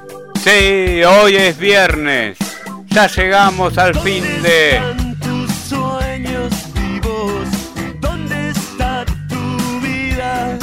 Sí, hoy es viernes. Ya llegamos al fin de... tus sueños vivos? ¿Dónde está tu vida?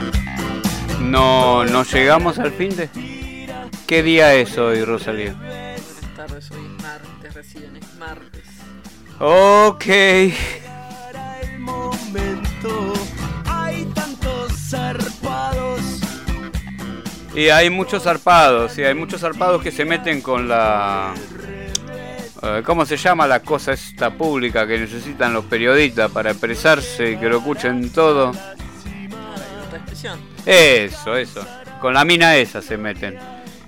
No llegamos al fin de... ¿Qué día es hoy, Rosalía? Buenas tardes, hoy es martes, recién es martes. Ok. Para el momento hay tantos zarpados. Y hay muchos zarpados, que se meten con la... ¿cómo se llama la cosa esta pública que necesitan los periodistas para expresarse y que lo escuchen todo? Otra expresión. Eso. Con la mina esa se meten.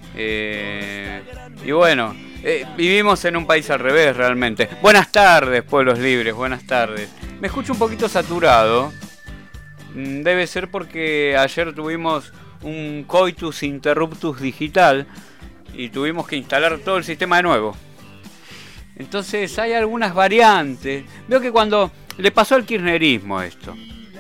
Y bueno, vivimos en un país al revés realmente. Buenas tardes, pueblos libres, buenas tardes. Me escucho un poquito saturado. Debe ser porque ayer tuvimos un coitus interruptus digital y tuvimos que instalar todo el sistema de nuevo. Entonces hay algunas variantes. Veo que cuando le pasó al kirchnerismo esto,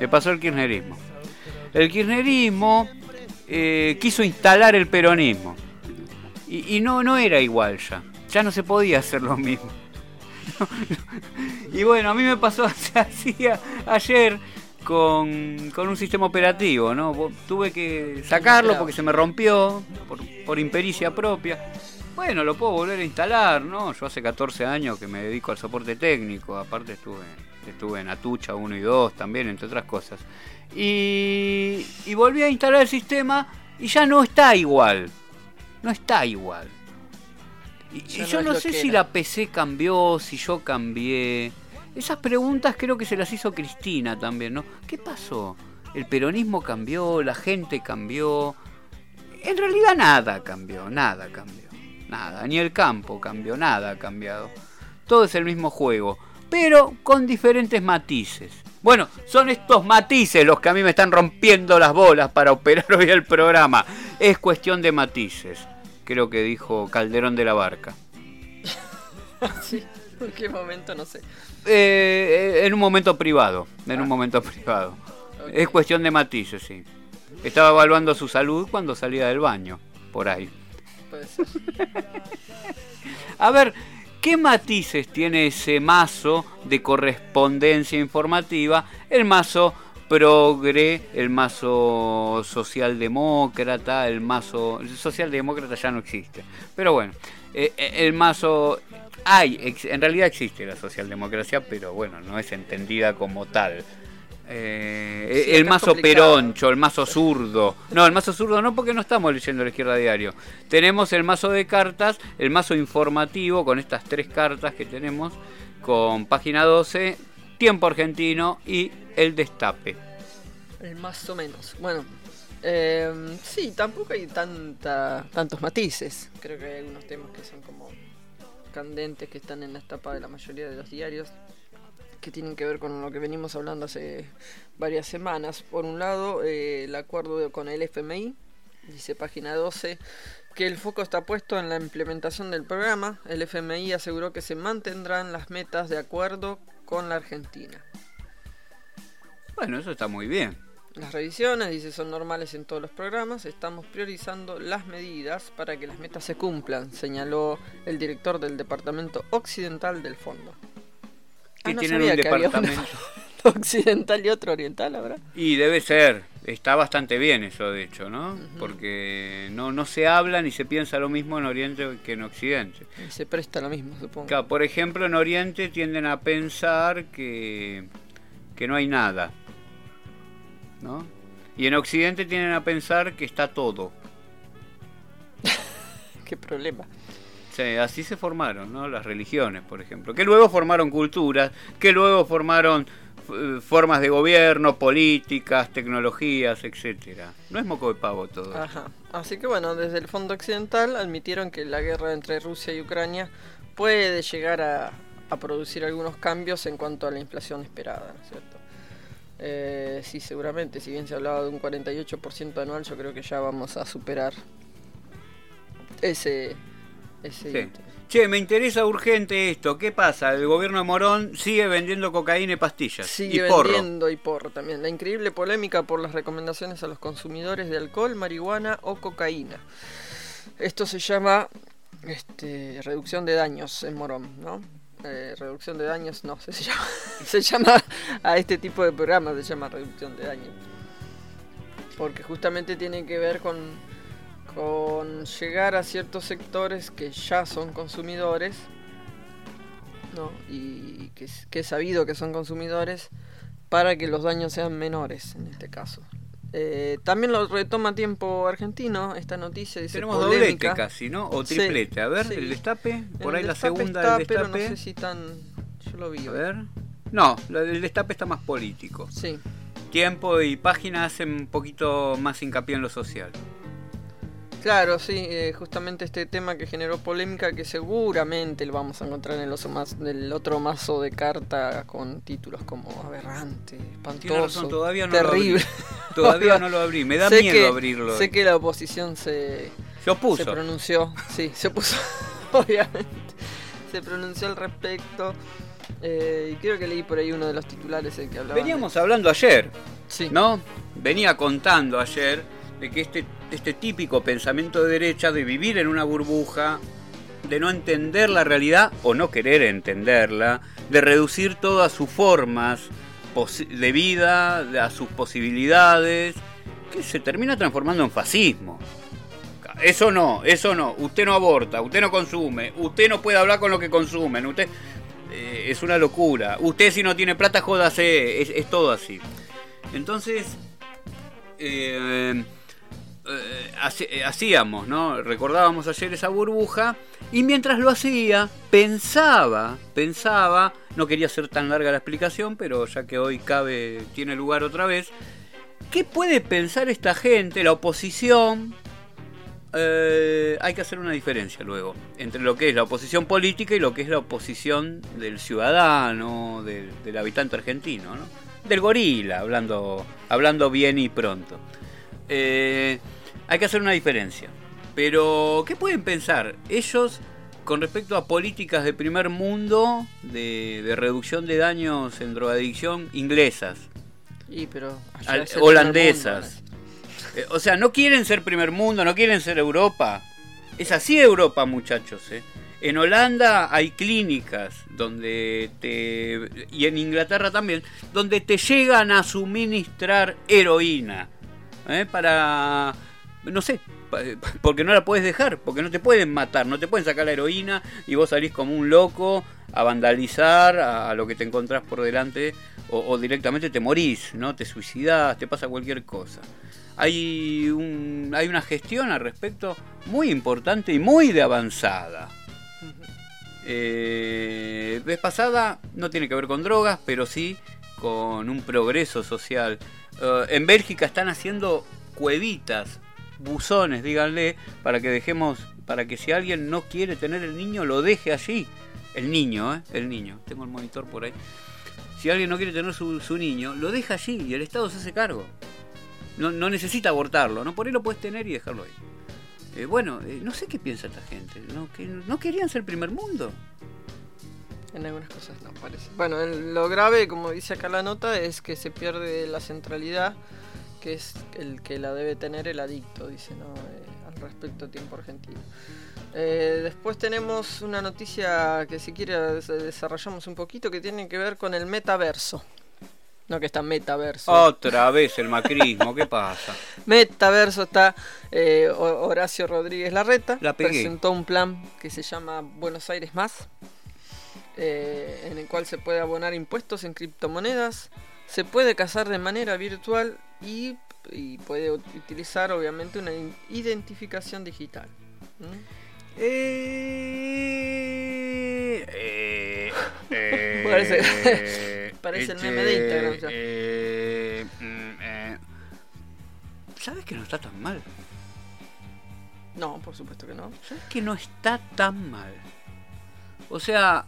el kirchnerismo quiso instalar el peronismo y no era igual ya no se podía hacer lo mismo. Y bueno, a mí me pasó así ayer con un sistema operativo, ¿no? Tuve que sacarlo porque se me rompió por impericia propia. Bueno, lo puedo volver a instalar, ¿no? Yo hace 14 años que me dedico al soporte técnico, aparte estuve en Atucha 1 y 2 también, entre otras cosas. Y volví a instalar el sistema y ya no está igual. Y yo no sé si la PC cambió, si yo cambié. Esas preguntas creo que se las hizo Cristina también, ¿no? ¿Qué pasó? ¿El peronismo cambió? ¿La gente cambió? En realidad nada cambió. Nada, ni el campo cambió, nada ha cambiado. Todo es el mismo juego, pero con diferentes matices. Bueno, son estos matices los que a mí me están rompiendo las bolas para operar hoy el programa. Es cuestión de matices, creo que dijo Calderón de la Barca. Sí, ¿en qué momento? No sé. En un momento privado. Okay. Es cuestión de matices, sí. Estaba evaluando su salud cuando salía del baño, por ahí. Puede ser. A ver, ¿qué matices tiene ese mazo de correspondencia informativa? El mazo progre, el mazo socialdemócrata, el socialdemócrata ya no existe. Pero bueno, el mazo... en realidad existe la socialdemocracia, pero bueno, no es entendida como tal. El mazo peroncho, el mazo zurdo. No, el mazo zurdo no, porque no estamos leyendo La Izquierda Diario. Tenemos el mazo de cartas, el mazo informativo con estas 3 cartas que tenemos, con página 12, Tiempo Argentino y El Destape. Más o menos. Bueno, sí, tampoco hay tantos matices. Creo que hay algunos temas que son como candentes, que están en la tapa de la mayoría de los diarios, que tienen que ver con lo que venimos hablando hace varias semanas. Por un lado, el acuerdo con el FMI, dice página 12, que el foco está puesto en la implementación del programa. El FMI aseguró que se mantendrán las metas de acuerdo con la Argentina. Bueno, eso está muy bien. Las revisiones, dice, son normales en todos los programas. Estamos priorizando las medidas para que las metas se cumplan, señaló el director del Departamento Occidental del Fondo. Que no tienen sabía un que había departamento uno occidental y otro oriental, ¿habrá? Y debe ser, está bastante bien eso, de hecho, ¿no? Uh-huh. Porque no se habla ni se piensa lo mismo en Oriente que en Occidente. Y se presta lo mismo, supongo. Claro, por ejemplo, en Oriente tienden a pensar que no hay nada, ¿no? Y en Occidente tienden a pensar que está todo. Qué problema. Sí, así se formaron, ¿no? Las religiones, por ejemplo, que luego formaron culturas, que luego formaron formas de gobierno, políticas, tecnologías, etcétera. No es moco de pavo todo. Ajá. Así que bueno, desde el Fondo Occidental admitieron que la guerra entre Rusia y Ucrania puede llegar a producir algunos cambios en cuanto a la inflación esperada, ¿no es cierto? Sí, seguramente, si bien se hablaba de un 48% anual, yo creo que ya vamos a superar ese sí. Che, me interesa urgente esto. ¿Qué pasa? El gobierno de Morón sigue vendiendo cocaína y pastillas. Sigue vendiendo y porro también. La increíble polémica por las recomendaciones a los consumidores de alcohol, marihuana o cocaína. Esto se llama reducción de daños en Morón, ¿no? Reducción de daños no, se llama a este tipo de programa se llama reducción de daños. Porque justamente tiene que ver con llegar a ciertos sectores que ya son consumidores, ¿no? Y que es sabido que son consumidores, para que los daños sean menores en este caso. También lo retoma Tiempo Argentino, esta noticia dice tenemos polémica. doblete casi, ¿no? O triplete. Sí, a ver, sí. el destape, por El ahí la destape segunda está, del pero destape. no sé si tan... Yo lo vi. A ver. No, el destape está más político. Sí. Tiempo y Página hacen un poquito más hincapié en lo social. Claro, sí, justamente este tema que generó polémica, que seguramente lo vamos a encontrar en el otro mazo de carta con títulos como aberrante, espantoso, Tiene razón, todavía no terrible. Lo abrí. Todavía no lo abrí, me da miedo abrirlo. Sé que la oposición se pronunció, sí, se opuso, obviamente, se pronunció al respecto. Y creo que leí por ahí uno de los titulares el que hablaba. Veníamos hablando ayer, sí. ¿no? Venía contando ayer de que este típico pensamiento de derecha de vivir en una burbuja, de no entender la realidad o no querer entenderla, de reducir todas sus formas de vida, a sus posibilidades, que se termina transformando en fascismo. Eso no, usted no aborta, usted no consume, usted no puede hablar con lo que consumen, usted... es una locura. Usted si no tiene plata, jódase. Es todo así. Entonces, hacíamos, ¿no? Recordábamos ayer esa burbuja. Y mientras lo hacía, pensaba. No quería ser tan larga la explicación, pero ya que hoy tiene lugar otra vez. ¿Qué puede pensar esta gente, la oposición? Hay que hacer una diferencia luego entre lo que es la oposición política y lo que es la oposición del ciudadano, del habitante argentino, ¿no? Del gorila, hablando bien y pronto. Hay que hacer una diferencia. Pero, ¿qué pueden pensar ellos con respecto a políticas de primer mundo de reducción de daños en drogadicción inglesas? Pero holandesas. O sea, no quieren ser primer mundo, no quieren ser Europa. Es así Europa, muchachos. En Holanda hay clínicas y en Inglaterra también, donde te llegan a suministrar heroína. Para... No sé, porque no la puedes dejar, porque no te pueden matar, no te pueden sacar la heroína y vos salís como un loco a vandalizar a lo que te encontrás por delante o directamente te morís, ¿no? Te suicidás, te pasa cualquier cosa. Hay una gestión al respecto muy importante y muy de avanzada. Vez pasada no tiene que ver con drogas, pero sí con un progreso social. En Bélgica están haciendo cuevitas, buzones, díganle, para que si alguien no quiere tener el niño, lo deje allí. El niño, tengo el monitor por ahí. Si alguien no quiere tener su niño, lo deja allí y el Estado se hace cargo. No necesita abortarlo, ¿no? Por ahí lo puedes tener y dejarlo ahí. No sé qué piensa esta gente. ¿No querían ser primer mundo? En algunas cosas no parece. Bueno, lo grave, como dice acá la nota, es que se pierde la centralidad, que es el que la debe tener el adicto, dice, ¿no? Al respecto, Tiempo Argentino. Después tenemos una noticia que, si quiere, desarrollamos un poquito, que tiene que ver con el metaverso. No, que está metaverso. Otra vez el macrismo, ¿qué pasa? Metaverso está Horacio Rodríguez Larreta. La pegué. Presentó un plan que se llama Buenos Aires Más, en el cual se puede abonar impuestos en criptomonedas, se puede casar de manera virtual y puede utilizar, obviamente, una identificación digital. Parece el meme de Instagram. ¿Sabes que no está tan mal? No, por supuesto que no. ¿Sabes que no está tan mal? O sea,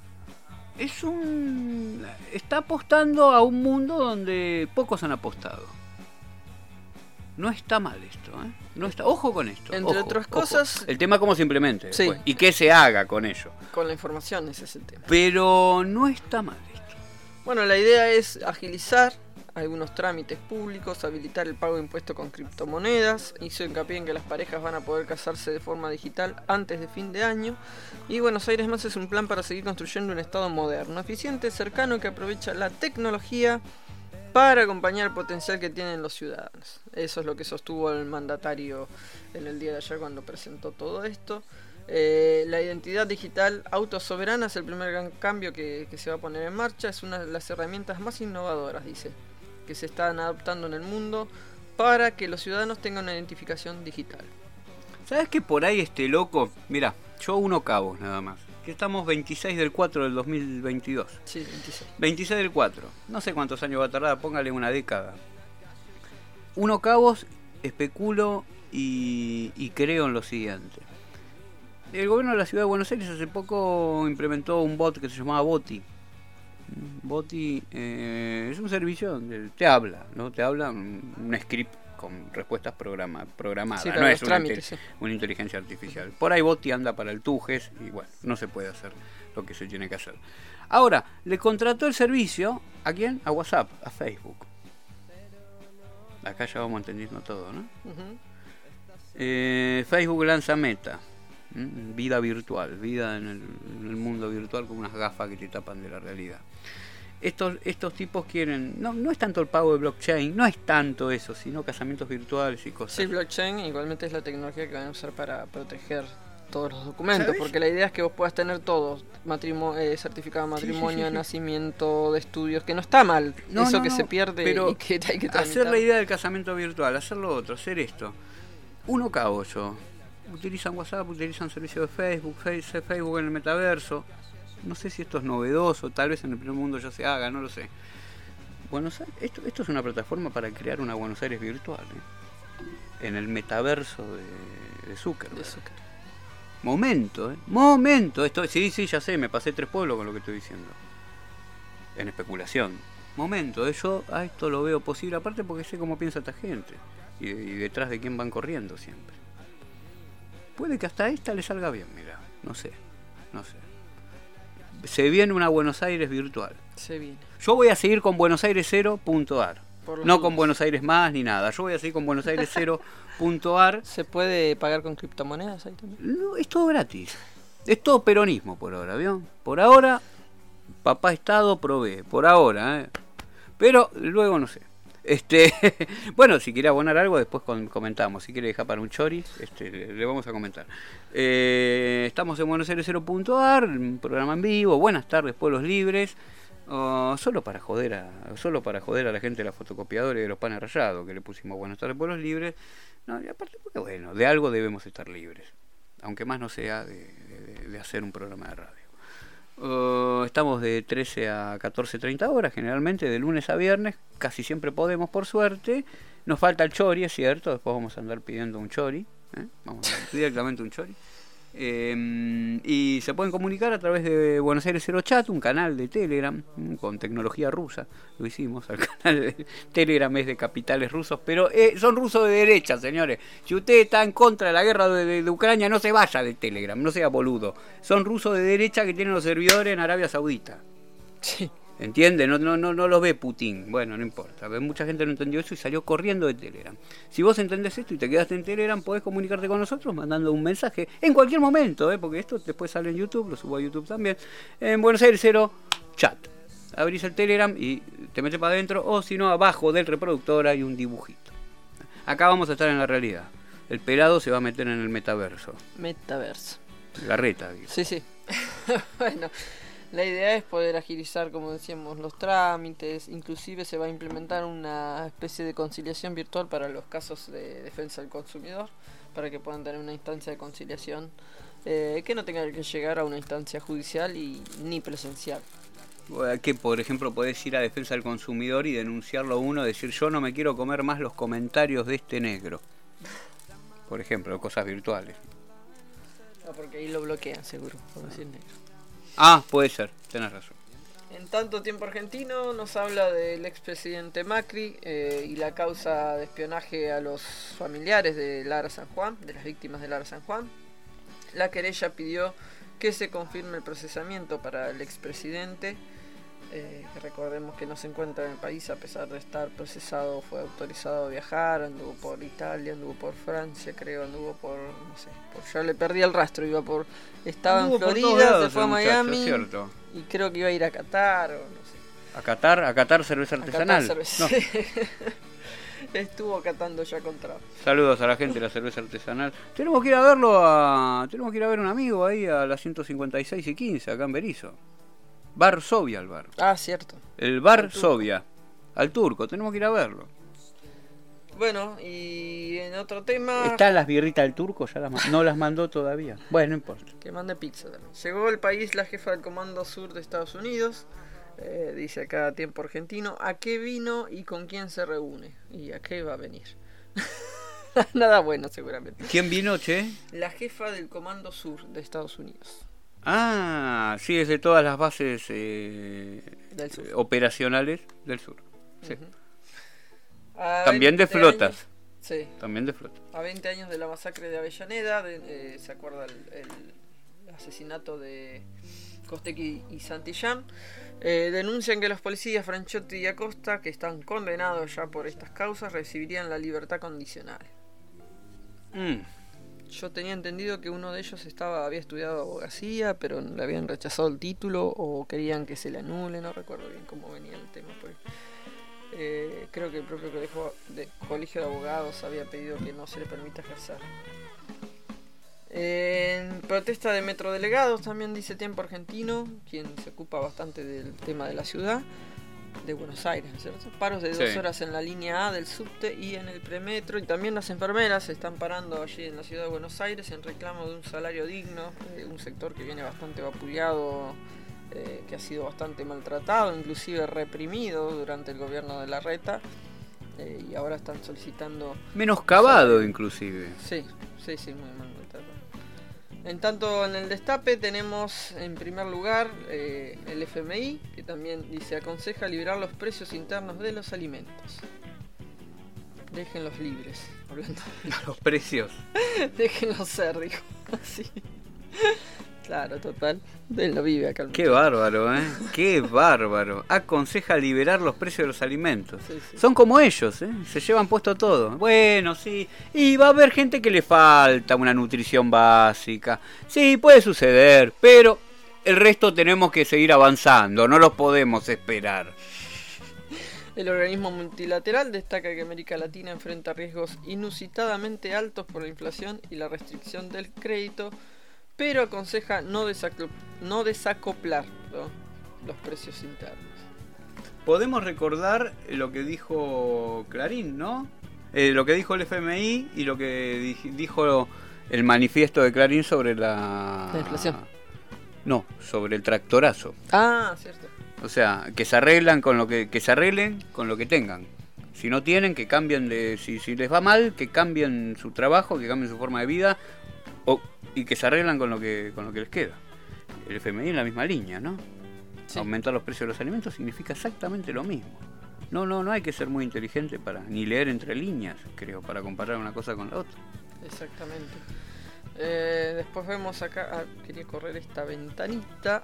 está apostando a un mundo donde pocos han apostado. No está mal esto, ¿eh? No está, ojo con esto. Entre otras cosas... El tema cómo se implemente sí. Y qué se haga con ello. Con la información, ese es el tema. Pero no está mal esto. Bueno, la idea es agilizar algunos trámites públicos, habilitar el pago de impuestos con criptomonedas, hizo hincapié en que las parejas van a poder casarse de forma digital antes de fin de año, y Buenos Aires Más es un plan para seguir construyendo un estado moderno, eficiente, cercano, que aprovecha la tecnología para acompañar el potencial que tienen los ciudadanos. Eso es lo que sostuvo el mandatario en el día de ayer cuando presentó todo esto. La identidad digital autosoberana es el primer gran cambio que se va a poner en marcha. Es una de las herramientas más innovadoras, dice, que se están adoptando en el mundo para que los ciudadanos tengan una identificación digital. ¿Sabes que por ahí este loco? Mira, yo uno cabos nada más. Que estamos 26 del 4 del 2022. Sí, 26. 26 del 4. No sé cuántos años va a tardar, póngale una década. Uno cabos, especulo y creo en lo siguiente. El gobierno de la ciudad de Buenos Aires hace poco implementó un bot que se llamaba Boti. Boti es un servicio, te habla, ¿no? Te habla un script con respuestas programadas, Sí, no es trámites, una inteligencia artificial. Por ahí Boti anda para el Tujes y bueno, no se puede hacer lo que se tiene que hacer. Ahora, le contrató el servicio, ¿a quién? A WhatsApp, a Facebook. Acá ya vamos entendiendo todo, ¿no? Facebook lanza Meta. Vida virtual, vida en el mundo virtual con unas gafas que te tapan de la realidad. Estos tipos quieren, no es tanto el pago de blockchain, no es tanto eso, sino casamientos virtuales y cosas. Sí, blockchain igualmente es la tecnología que van a usar para proteger todos los documentos, ¿sabes? porque la idea es que vos puedas tener todo, certificado de matrimonio, sí. nacimiento, de estudios, que no está mal, eso que se pierde, pero y que hay que hacer tramitar. la idea del casamiento virtual, hacer lo otro, hacer esto. Uno cabo yo. Utilizan WhatsApp, utilizan servicios de Facebook, Facebook en el metaverso. No sé si esto es novedoso, tal vez en el primer mundo ya se haga, no lo sé. Buenos Aires, esto es una plataforma para crear una Buenos Aires virtual, en el metaverso de Zuckerberg. Momento, esto sí, ya sé, me pasé 3 pueblos con lo que estoy diciendo. En especulación. Momento, yo a esto lo veo posible, aparte porque sé cómo piensa esta gente y detrás de quién van corriendo siempre. Puede que hasta esta le salga bien, mira, no sé. Se viene una Buenos Aires virtual. Se viene. Yo voy a seguir con buenosaires0.ar. No dudas. con Buenos Aires Más ni nada. Yo voy a seguir con buenosaires0.ar. ¿Se puede pagar con criptomonedas ahí también? No, es todo gratis. Es todo peronismo por ahora, ¿vio? Por ahora, papá Estado provee. Por ahora, Pero luego no sé. Bueno, si quiere abonar algo, después comentamos. Si quiere dejar para un chori, le vamos a comentar. Estamos en buenosaires0.ar, un programa en vivo. Buenas tardes, pueblos libres. Solo para joder a la gente de la fotocopiadora y de los panes rayados, que le pusimos buenas tardes, pueblos libres. No, y aparte, porque bueno, de algo debemos estar libres. Aunque más no sea de hacer un programa de radio. Estamos de 13 a 14:30 horas, generalmente de lunes a viernes, casi siempre podemos, por suerte. Nos falta el chori, es cierto, después vamos a andar pidiendo un chori, vamos a dar directamente un chori. Y se pueden comunicar a través de Buenos Aires Cero Chat, un canal de Telegram con tecnología rusa. Lo hicimos, al canal de Telegram es de capitales rusos, pero son rusos de derecha, señores. Si usted está en contra de la guerra de Ucrania, no se vaya de Telegram, no sea boludo. Son rusos de derecha que tienen los servidores en Arabia Saudita. Sí. ¿Entiende? No lo ve Putin. Bueno, no importa. Mucha gente no entendió eso y salió corriendo de Telegram. Si vos entendés esto y te quedaste en Telegram, podés comunicarte con nosotros mandando un mensaje en cualquier momento, porque esto después sale en YouTube, lo subo a YouTube también. En Buenos Aires Cero Chat. Abrís el Telegram y te metes para adentro, o si no, abajo del reproductor hay un dibujito. Acá vamos a estar en la realidad. El pelado se va a meter en el metaverso. Metaverso. Garreta, digo. Sí. Bueno. La idea es poder agilizar, como decíamos, los trámites. Inclusive se va a implementar una especie de conciliación virtual para los casos de defensa del consumidor, para que puedan tener una instancia de conciliación que no tenga que llegar a una instancia judicial ni presencial. Que por ejemplo podés ir a defensa del consumidor y denunciarlo a uno, decir yo no me quiero comer más los comentarios de este negro, por ejemplo, cosas virtuales. No, porque ahí lo bloquean seguro, por decir negro. Puede ser, tenés razón. En tanto tiempo argentino nos habla del expresidente Macri y la causa de espionaje a los familiares de Lara San Juan, de las víctimas de Lara San Juan. La querella pidió que se confirme el procesamiento para el expresidente que recordemos que no se encuentra en el país a pesar de estar procesado, fue autorizado a viajar, anduvo por Italia, anduvo por Francia, creo, anduvo por, no sé, ya le perdí el rastro, estaba Anduvo en por todos Florida, lados se fue a el muchacho, Miami, cierto. y creo que iba a ir a Qatar, o no sé. A Qatar cerveza artesanal. A Qatar, No. Estuvo catando ya contra. Saludos a la gente de la cerveza artesanal. Tenemos que ir a verlo tenemos que ir a ver un amigo ahí a las 156 y 15 acá en Berizo. Bar Sovia, el bar. Ah, cierto. El bar Al Turco. Sovia. Al Turco, tenemos que ir a verlo. Bueno, y en otro tema... ¿Están las birritas del Turco? Ya no las mandó todavía. Bueno, no importa. Que mande pizza también. Llegó al país la jefa del Comando Sur de Estados Unidos. Dice acá Tiempo Argentino. ¿A qué vino y con quién se reúne? ¿Y a qué va a venir? Nada bueno, seguramente. ¿Quién vino, che? La jefa del Comando Sur de Estados Unidos. Ah, sí, es de todas las bases Del sur. operacionales del sur. Sí. Ujú. A También de 20 flotas. años- sí. También de flotas. A 20 años de la masacre de Avellaneda, se acuerda el asesinato de Costequi y Santillán. Denuncian que los policías Franchotti y Acosta, que están condenados ya por estas causas, recibirían la libertad condicional. Yo tenía entendido que uno de ellos había estudiado abogacía, pero le habían rechazado el título o querían que se le anule, no recuerdo bien cómo venía el tema. Creo que el propio colegio de abogados había pedido que no se le permita ejercer. En protesta de metrodelegados también dice Tiempo Argentino, quien se ocupa bastante del tema de la ciudad de Buenos Aires, ¿cierto? Paros de 2 Sí. horas en la línea A del subte y en el premetro, y también las enfermeras se están parando allí en la ciudad de Buenos Aires en reclamo de un salario digno, un sector que viene bastante vapuleado, que ha sido bastante maltratado, inclusive reprimido durante el gobierno de Larreta, y ahora están solicitando... Menoscabado, inclusive. Sí, muy mal maltratado. En tanto, en el destape tenemos en primer lugar el FMI, que también dice aconseja liberar los precios internos de los alimentos. Déjenlos libres, hablando. Los precios. Déjenlos ser, dijo. Así. Claro, total. Él no vive acá. Qué bárbaro, ¿eh? Qué bárbaro. Aconseja liberar los precios de los alimentos. Sí. Son como ellos, ¿eh? Se llevan puesto todo. Bueno, sí. Y va a haber gente que le falta una nutrición básica. Sí, puede suceder, pero el resto tenemos que seguir avanzando. No los podemos esperar. El organismo multilateral destaca que América Latina enfrenta riesgos inusitadamente altos por la inflación y la restricción del crédito, pero aconseja no desacoplar, ¿no?, los precios internos. Podemos recordar lo que dijo Clarín, ¿no? Lo que dijo el FMI y lo que dijo el manifiesto de Clarín sobre la inflación. No, sobre el tractorazo. Ah, cierto. O sea, que se arreglan con lo que se arreglen con lo que tengan. Si no tienen, que cambien si les va mal, que cambien su trabajo, que cambien su forma de vida, y que se arreglan con lo que les queda. El FMI en la misma línea, ¿no? Sí. Aumentar los precios de los alimentos significa exactamente lo mismo. No hay que ser muy inteligente ni leer entre líneas, creo, para comparar una cosa con la otra. Exactamente. Después vemos acá, quería correr esta ventanita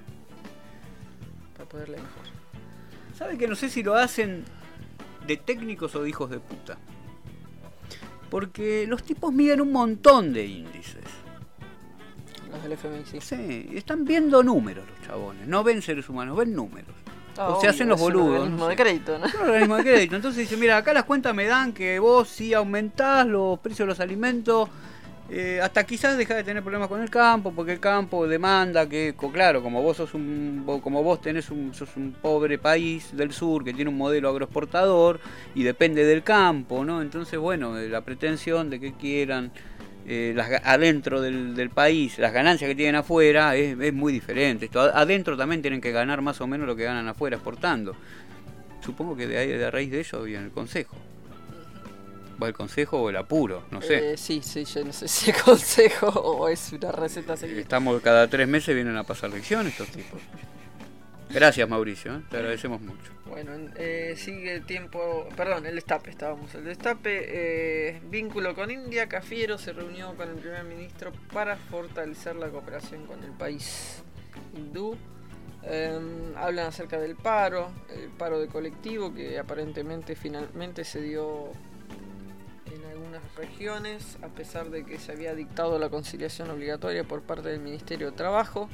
para poder leer mejor. ¿Sabe que no sé si lo hacen de técnicos o de hijos de puta? Porque los tipos miden un montón de índices. Los del FMI, sí. Sí, están viendo números los chabones. No ven seres humanos, ven números. Ah, O se obvio, hacen los es un boludos. organismo no de sé. crédito, ¿no? Es un organismo de crédito. Entonces dice, mira, acá las cuentas me dan que vos si aumentás los precios de los alimentos, hasta quizás dejás de tener problemas con el campo, porque el campo demanda que, claro, como vos sos sos un pobre país del sur que tiene un modelo agroexportador y depende del campo, ¿no? Entonces, bueno, la pretensión de que quieran adentro del país, las ganancias que tienen afuera es muy diferente. Adentro también tienen que ganar más o menos lo que ganan afuera exportando. Supongo que de raíz de eso viene el consejo. ¿Va el consejo o el apuro? No sé. Sí, yo no sé si es consejo o es una receta seguida. Estamos cada 3 meses, vienen a pasar lecciones estos tipos. Gracias, Mauricio, ¿eh? Te agradecemos mucho. Bueno, sigue el tiempo. Perdón, el destape, estábamos. El destape, vínculo con India. Cafiero se reunió con el primer ministro para fortalecer la cooperación con el país hindú. Hablan acerca del paro, el paro de colectivo que aparentemente finalmente se dio en algunas regiones, a pesar de que se había dictado la conciliación obligatoria por parte del Ministerio de Trabajo.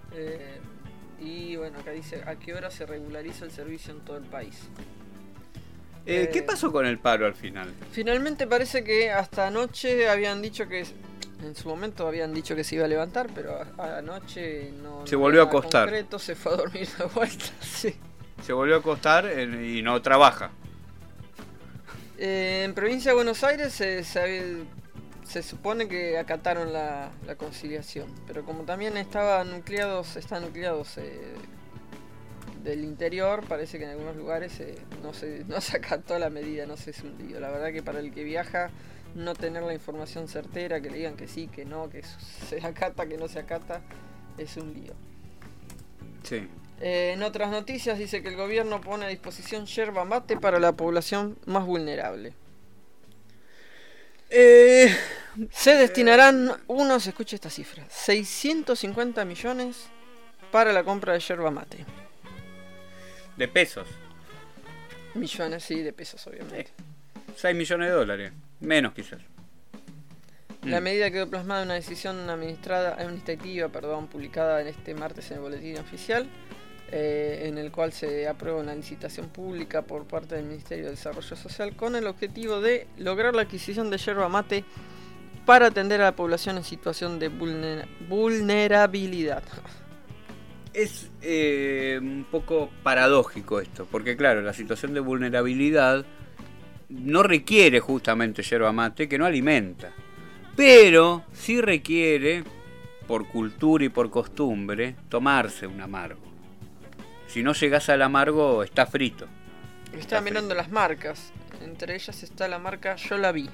Y bueno, acá dice a qué hora se regulariza el servicio en todo el país. ¿Qué pasó con el paro al final? Finalmente parece que hasta anoche habían dicho que, en su momento habían dicho que se iba a levantar, pero anoche no Se volvió a nada acostar. concreto, se fue a dormir de vuelta, sí. Se volvió a acostar y no trabaja. En provincia de Buenos Aires se supone que acataron la conciliación, pero como también están nucleados del interior, parece que en algunos lugares no se acató la medida, no sé, es un lío. La verdad que para el que viaja, no tener la información certera, que le digan que sí, que no, que se acata, que no se acata, es un lío. Sí. En otras noticias dice que el gobierno pone a disposición yerba mate para la población más vulnerable. Se destinarán escuche esta cifra, 650 millones para la compra de yerba mate. De pesos. Millones, sí, de pesos, obviamente. 6 millones de dólares. Menos quizás. La medida quedó plasmada en una decisión administrativa, publicada en este martes en el Boletín Oficial, en el cual se aprueba una licitación pública por parte del Ministerio de Desarrollo Social con el objetivo de lograr la adquisición de yerba mate para atender a la población en situación de vulnerabilidad. Es un poco paradójico esto, porque claro, la situación de vulnerabilidad no requiere justamente yerba mate, que no alimenta, pero sí requiere, por cultura y por costumbre, tomarse un amargo. Si no llegas al amargo, está frito. Estaba mirando las marcas, entre ellas está la marca Yo la vi.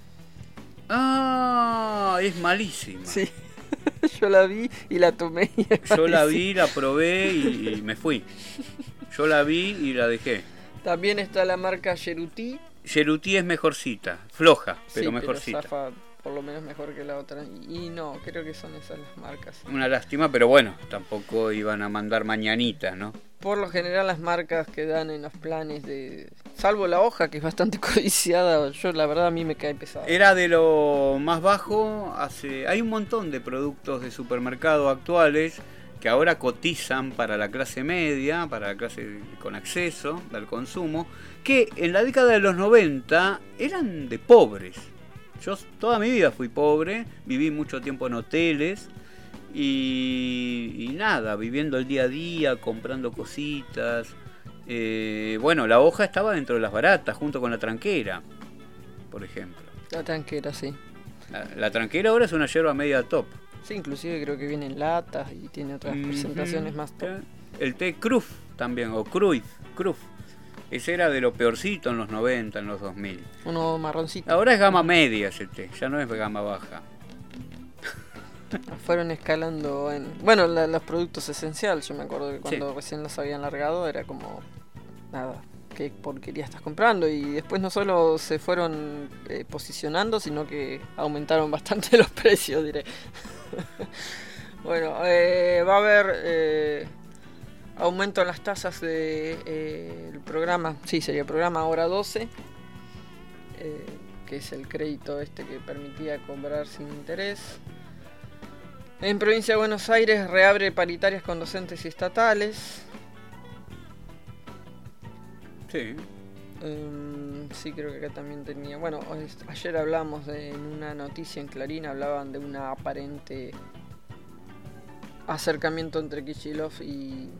Ah, es malísima. Sí. Yo la vi y la tomé. Yo la vi, la probé y me fui. Yo la vi y la dejé. También está la marca Yeruti. Yeruti es mejorcita, floja, pero sí, mejorcita. Pero zafa por lo menos mejor que la otra. Y no, creo que son esas las marcas. Una lástima, pero bueno, tampoco iban a mandar mañanitas, ¿no? Por lo general las marcas que dan en los planes de... Salvo la hoja, que es bastante codiciada, yo la verdad a mí me cae pesado. Era de lo más bajo. Hay un montón de productos de supermercado actuales que ahora cotizan para la clase media, para la clase con acceso al consumo, que en la década de los 90 eran de pobres. Yo toda mi vida fui pobre, viví mucho tiempo en hoteles y nada, viviendo el día a día, comprando cositas. Bueno, la hoja estaba dentro de las baratas, junto con la tranquera, por ejemplo. La tranquera, sí. La tranquera ahora es una yerba media top. Sí, inclusive creo que viene en latas y tiene otras presentaciones más top. El té Cruf también, o Cruf. Ese era de lo peorcito en los 90, en los 2000. Uno marroncito. Ahora es gama media ese té, ya no es gama baja. Fueron escalando en... Bueno, los productos esenciales, yo me acuerdo que cuando recién los habían largado era como... Nada, qué porquería estás comprando. Y después no solo se fueron posicionando, sino que aumentaron bastante los precios, diré. Bueno, va a haber aumento en las tasas del programa, sí, sería el programa Hora 12, que es el crédito que permitía cobrar sin interés. En provincia de Buenos Aires reabre paritarias con docentes y estatales. Sí. Sí, creo que acá también tenía... Bueno, ayer hablamos en una noticia en Clarín, hablaban de una aparente acercamiento entre Kicillof y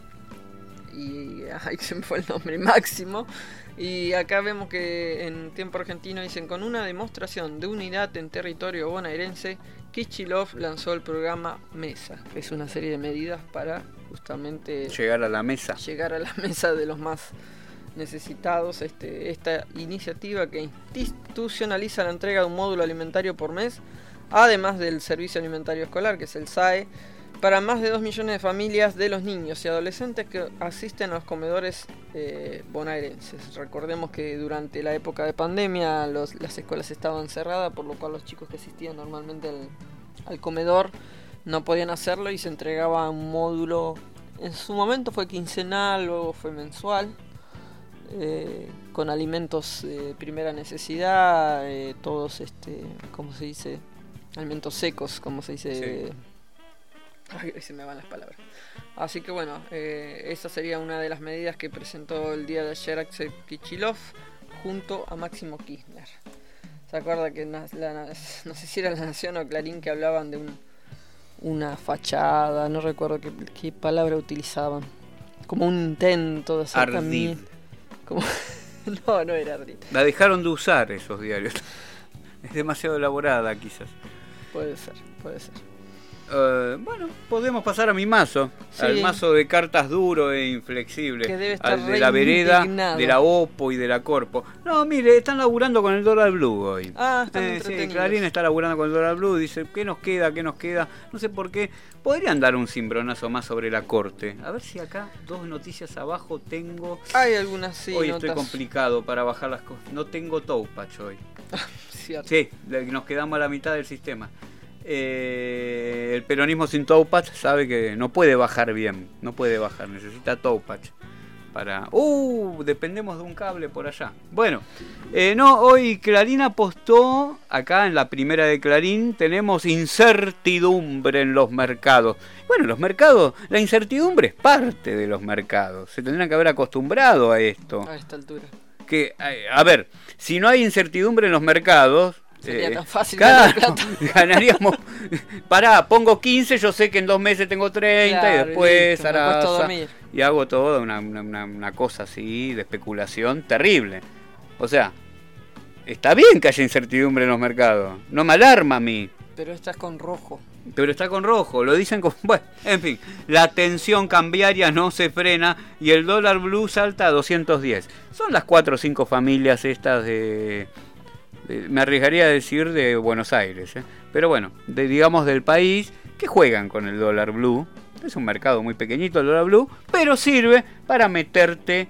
ay, se me fue el nombre, Máximo. Y acá vemos que en Tiempo Argentino dicen: con una demostración de unidad en territorio bonaerense, Kicillof lanzó el programa Mesa, que es una serie de medidas para justamente llegar a la mesa de los más necesitados. Esta iniciativa que institucionaliza la entrega de un módulo alimentario por mes, además del servicio alimentario escolar, que es el SAE, para más de 2 millones de familias de los niños y adolescentes que asisten a los comedores bonaerenses. Recordemos que durante la época de pandemia las escuelas estaban cerradas, por lo cual los chicos que asistían normalmente al comedor no podían hacerlo y se entregaba un módulo En su momento fue quincenal, luego fue mensual, con alimentos de primera necesidad, todos, ¿cómo se dice? Alimentos secos, ¿cómo se dice? Sí. Ay, se me van las palabras. Así que bueno, esa sería una de las medidas que presentó el día de ayer Axel Kicillof junto a Máximo Kirchner. ¿Se acuerda que no sé si era La Nación o Clarín que hablaban de una fachada? No recuerdo qué palabra utilizaban. Como un intento de hacer Ardid. también. Como... no era ardid. La dejaron de usar esos diarios. Es demasiado elaborada, quizás. Puede ser. Bueno, podemos pasar a mi mazo. Sí. Al mazo de cartas duro e inflexible. Que debe estar Al de la vereda, indignado. de la Oppo y de la Corpo. No, mire, están laburando con el dólar blue hoy. Ah, están Sí, entretenidos. Clarín está laburando con el dólar blue. Dice, ¿qué nos queda? No sé por qué. Podrían dar un cimbronazo más sobre la corte. A ver si acá, 2 noticias abajo tengo. Hay algunas sí, Hoy notas. estoy complicado para bajar las cosas. No tengo Towpatch hoy. Cierto. Sí, nos quedamos a la mitad del sistema. El peronismo sin Towpatch sabe que no puede bajar bien. No puede bajar, necesita Towpatch. Para... dependemos de un cable por allá. Bueno, hoy Clarín apostó, acá en la primera de Clarín, tenemos incertidumbre en los mercados. Bueno, los mercados, la incertidumbre es parte de los mercados. Se tendrán que haber acostumbrado a esto. A esta altura. Que, a ver, si no hay incertidumbre en los mercados... Sería tan fácil claro, ganar plata. ganaríamos. Pará, pongo 15, yo sé que en 2 meses tengo 30 Claro, y después listo, me acuesto a Sarasa, dormir. y hago toda una cosa así de especulación terrible. O sea, está bien que haya incertidumbre en los mercados, no me alarma a mí. Pero estás con rojo. Pero está con rojo, lo dicen con... Bueno, en fin, la tensión cambiaria no se frena y el dólar blue salta a 210. Son las 4 o 5 familias estas me arriesgaría a decir de Buenos Aires, pero bueno, digamos del país, que juegan con el dólar blue. Es un mercado muy pequeñito el dólar blue, pero sirve para meterte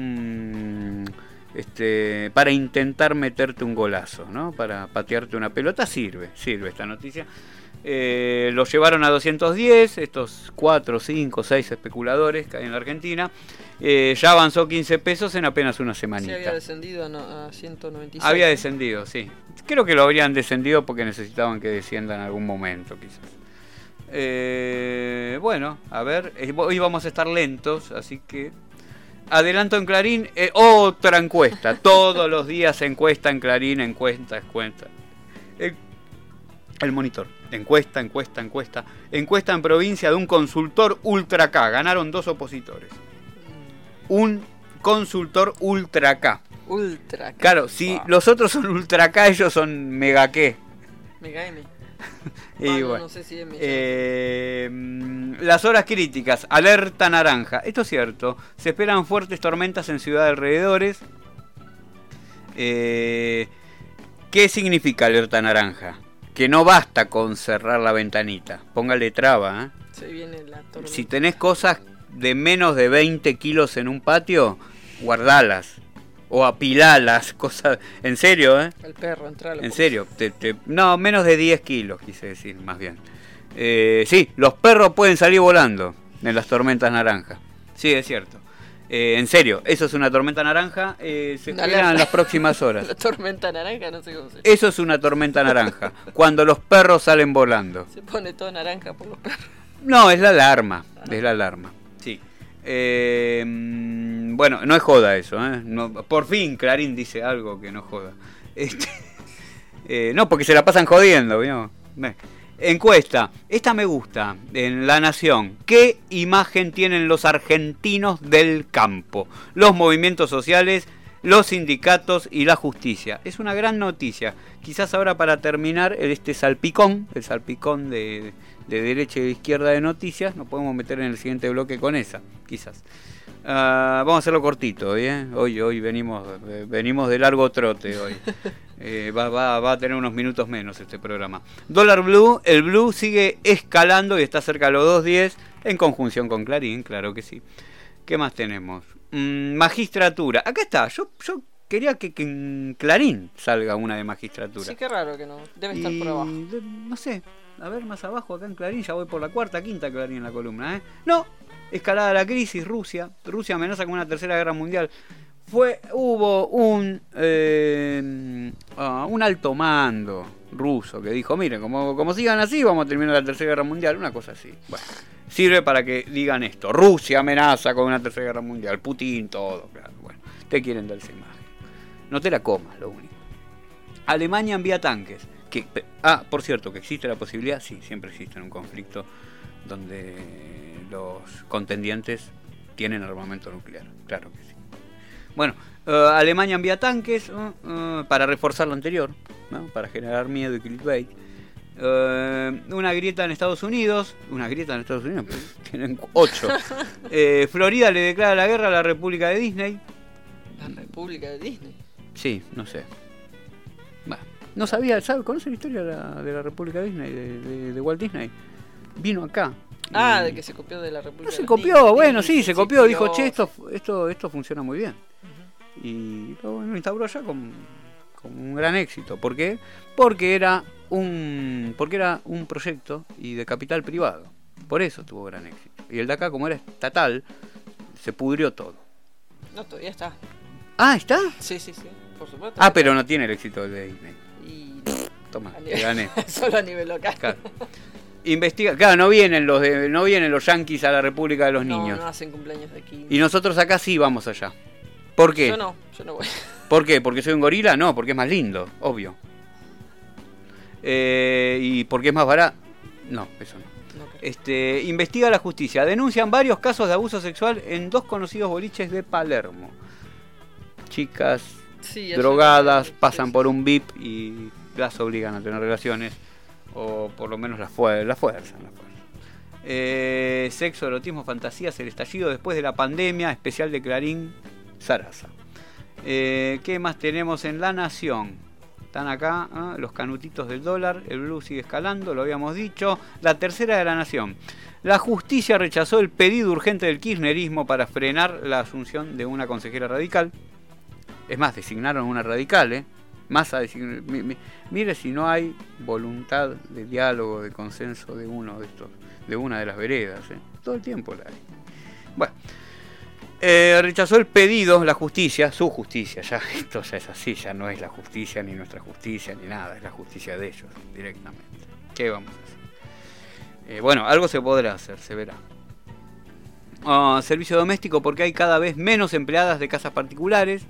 para intentar meterte un golazo, ¿no? Para patearte una pelota, sirve esta noticia. Lo llevaron a 210, estos 4, 5, 6 especuladores que hay en la Argentina. Ya avanzó 15 pesos en apenas una semanita. Sí, había descendido a 196. Había descendido, sí. Creo que lo habrían descendido porque necesitaban que descienda en algún momento, quizás. Bueno, a ver, hoy vamos a estar lentos, así que... Adelanto en Clarín, otra encuesta. Todos los días encuesta en Clarín, encuesta. El monitor. Encuesta. Encuesta en provincia de un consultor Ultra K. Ganaron 2 opositores. Un consultor Ultra K. Ultra K. Claro, si los otros son Ultra K, ellos son Mega K. Mega M. Y bueno, no sé si es las horas críticas, alerta naranja. Esto es cierto, se esperan fuertes tormentas en ciudades alrededores. ¿Qué significa alerta naranja? Que no basta con cerrar la ventanita, póngale traba. Se viene la tormenta. Si tenés cosas de menos de 20 kilos en un patio, guardalas. O apilalas, cosas... En serio, El perro, entralo. En serio. No, menos de 10 kilos, quise decir, más bien. Sí, los perros pueden salir volando en las tormentas naranjas. Sí, es cierto. En serio, eso es una tormenta naranja. Se espera en las próximas horas. La tormenta naranja, no sé cómo se llama. Eso es una tormenta naranja. Cuando los perros salen volando. Se pone todo naranja por los perros. No, es la alarma. Es la alarma. Sí. Bueno, no es joda eso, no, por fin Clarín dice algo que no joda. No, porque se la pasan jodiendo, ¿no? Encuesta, esta me gusta, en La Nación. ¿Qué imagen tienen los argentinos del campo? Los movimientos sociales, los sindicatos y la justicia. Es una gran noticia. Quizás ahora para terminar el salpicón de derecha e izquierda de noticias, nos podemos meter en el siguiente bloque con esa, quizás. Vamos a hacerlo cortito hoy, Hoy venimos de largo trote hoy. Va a tener unos minutos menos este programa. Dólar blue, el blue sigue escalando y está cerca de los 2.10 en conjunción con Clarín, claro que sí. ¿Qué más tenemos? Magistratura. Acá está, yo quería que en Clarín salga una de magistratura. Sí, qué raro que no. Debe estar por abajo. No sé, a ver, más abajo acá en Clarín, ya voy por la 4ª, 5ª Clarín en la columna, No, Escalada la crisis, Rusia amenaza con una tercera guerra mundial. Hubo un alto mando ruso que dijo, miren, como sigan así vamos a terminar la tercera guerra mundial, una cosa así. Bueno, sirve para que digan esto, Rusia amenaza con una tercera guerra mundial, Putin, todo, claro. Bueno, te quieren dar esa imagen. No te la comas, lo único. Alemania envía tanques. Por cierto, que existe la posibilidad, sí, siempre existe en un conflicto donde los contendientes tienen armamento nuclear, claro que sí. Bueno, Alemania envía tanques para reforzar lo anterior, ¿no? Para generar miedo y clickbait. Una grieta en Estados Unidos, pues, tienen 8. Florida le declara la guerra a la República de Disney. ¿La República de Disney? Sí, no sé. Bueno, no sabía, ¿conoce la historia de la República de Disney, de Walt Disney? Vino acá. De que se copió de la República. No se copió, bueno, sí, se copió, dijo, che, esto funciona muy bien. Y lo instauró allá con un gran éxito. ¿Por qué? Porque era un proyecto y de capital privado. Por eso tuvo gran éxito. Y el de acá, como era estatal, se pudrió todo. No, todavía está. ¿Está? Sí, por supuesto. Pero no tiene el éxito de Disney. Y... Toma, te gané. Solo a nivel local. Claro. Investiga, claro, no vienen los yanquis a la República de los Niños. No hacen cumpleaños de aquí. Y nosotros acá sí vamos allá. ¿Por qué? Yo no voy. ¿Por qué? ¿Porque soy un gorila? No, porque es más lindo, obvio. ¿Y porque es más barato? No, eso no. Okay. Investiga la justicia. Denuncian varios casos de abuso sexual en 2 conocidos boliches de Palermo. Chicas drogadas pasan por un VIP y las obligan a tener relaciones. O por lo menos las fuerzan. Sexo, erotismo, fantasías, el estallido después de la pandemia, especial de Clarín, Sarasa. ¿Qué más tenemos en La Nación? Están acá los canutitos del dólar, el blue sigue escalando, lo habíamos dicho. La tercera de La Nación. La justicia rechazó el pedido urgente del kirchnerismo para frenar la asunción de una consejera radical. Es más, designaron una radical, Massa designa, mire si no hay voluntad de diálogo, de consenso de una de las veredas, todo el tiempo la hay. Bueno, rechazó el pedido, la justicia, su justicia, ya esto ya es así, ya no es la justicia ni nuestra justicia ni nada, es la justicia de ellos directamente. ¿Qué vamos a hacer? Bueno, algo se podrá hacer, se verá. Servicio doméstico, porque hay cada vez menos empleadas de casas particulares.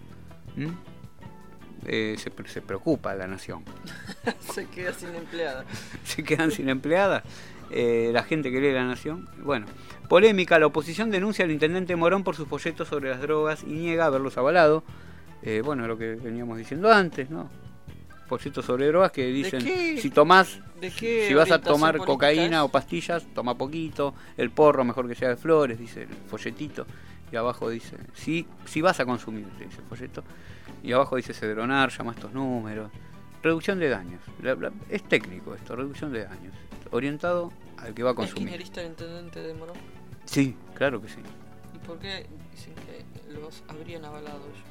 Se preocupa La Nación. Se queda sin empleada. Se quedan sin empleadas. La gente que lee La Nación. Bueno, polémica. La oposición denuncia al intendente Morón por sus folletos sobre las drogas y niega haberlos avalado. Bueno, lo que veníamos diciendo antes, ¿no? Folletos sobre drogas que dicen, si tomás, si vas a tomar cocaína o pastillas, toma poquito. El porro mejor que sea de flores, dice el folletito. Y abajo dice, si vas a consumir, dice el folleto. Y abajo dice cedronar, llama estos números. Reducción de daños. Es técnico esto, reducción de daños. Orientado al que va a consumir. ¿Es kirchnerista el intendente de Morón? Sí, claro que sí. ¿Y por qué dicen que los habrían avalado ellos?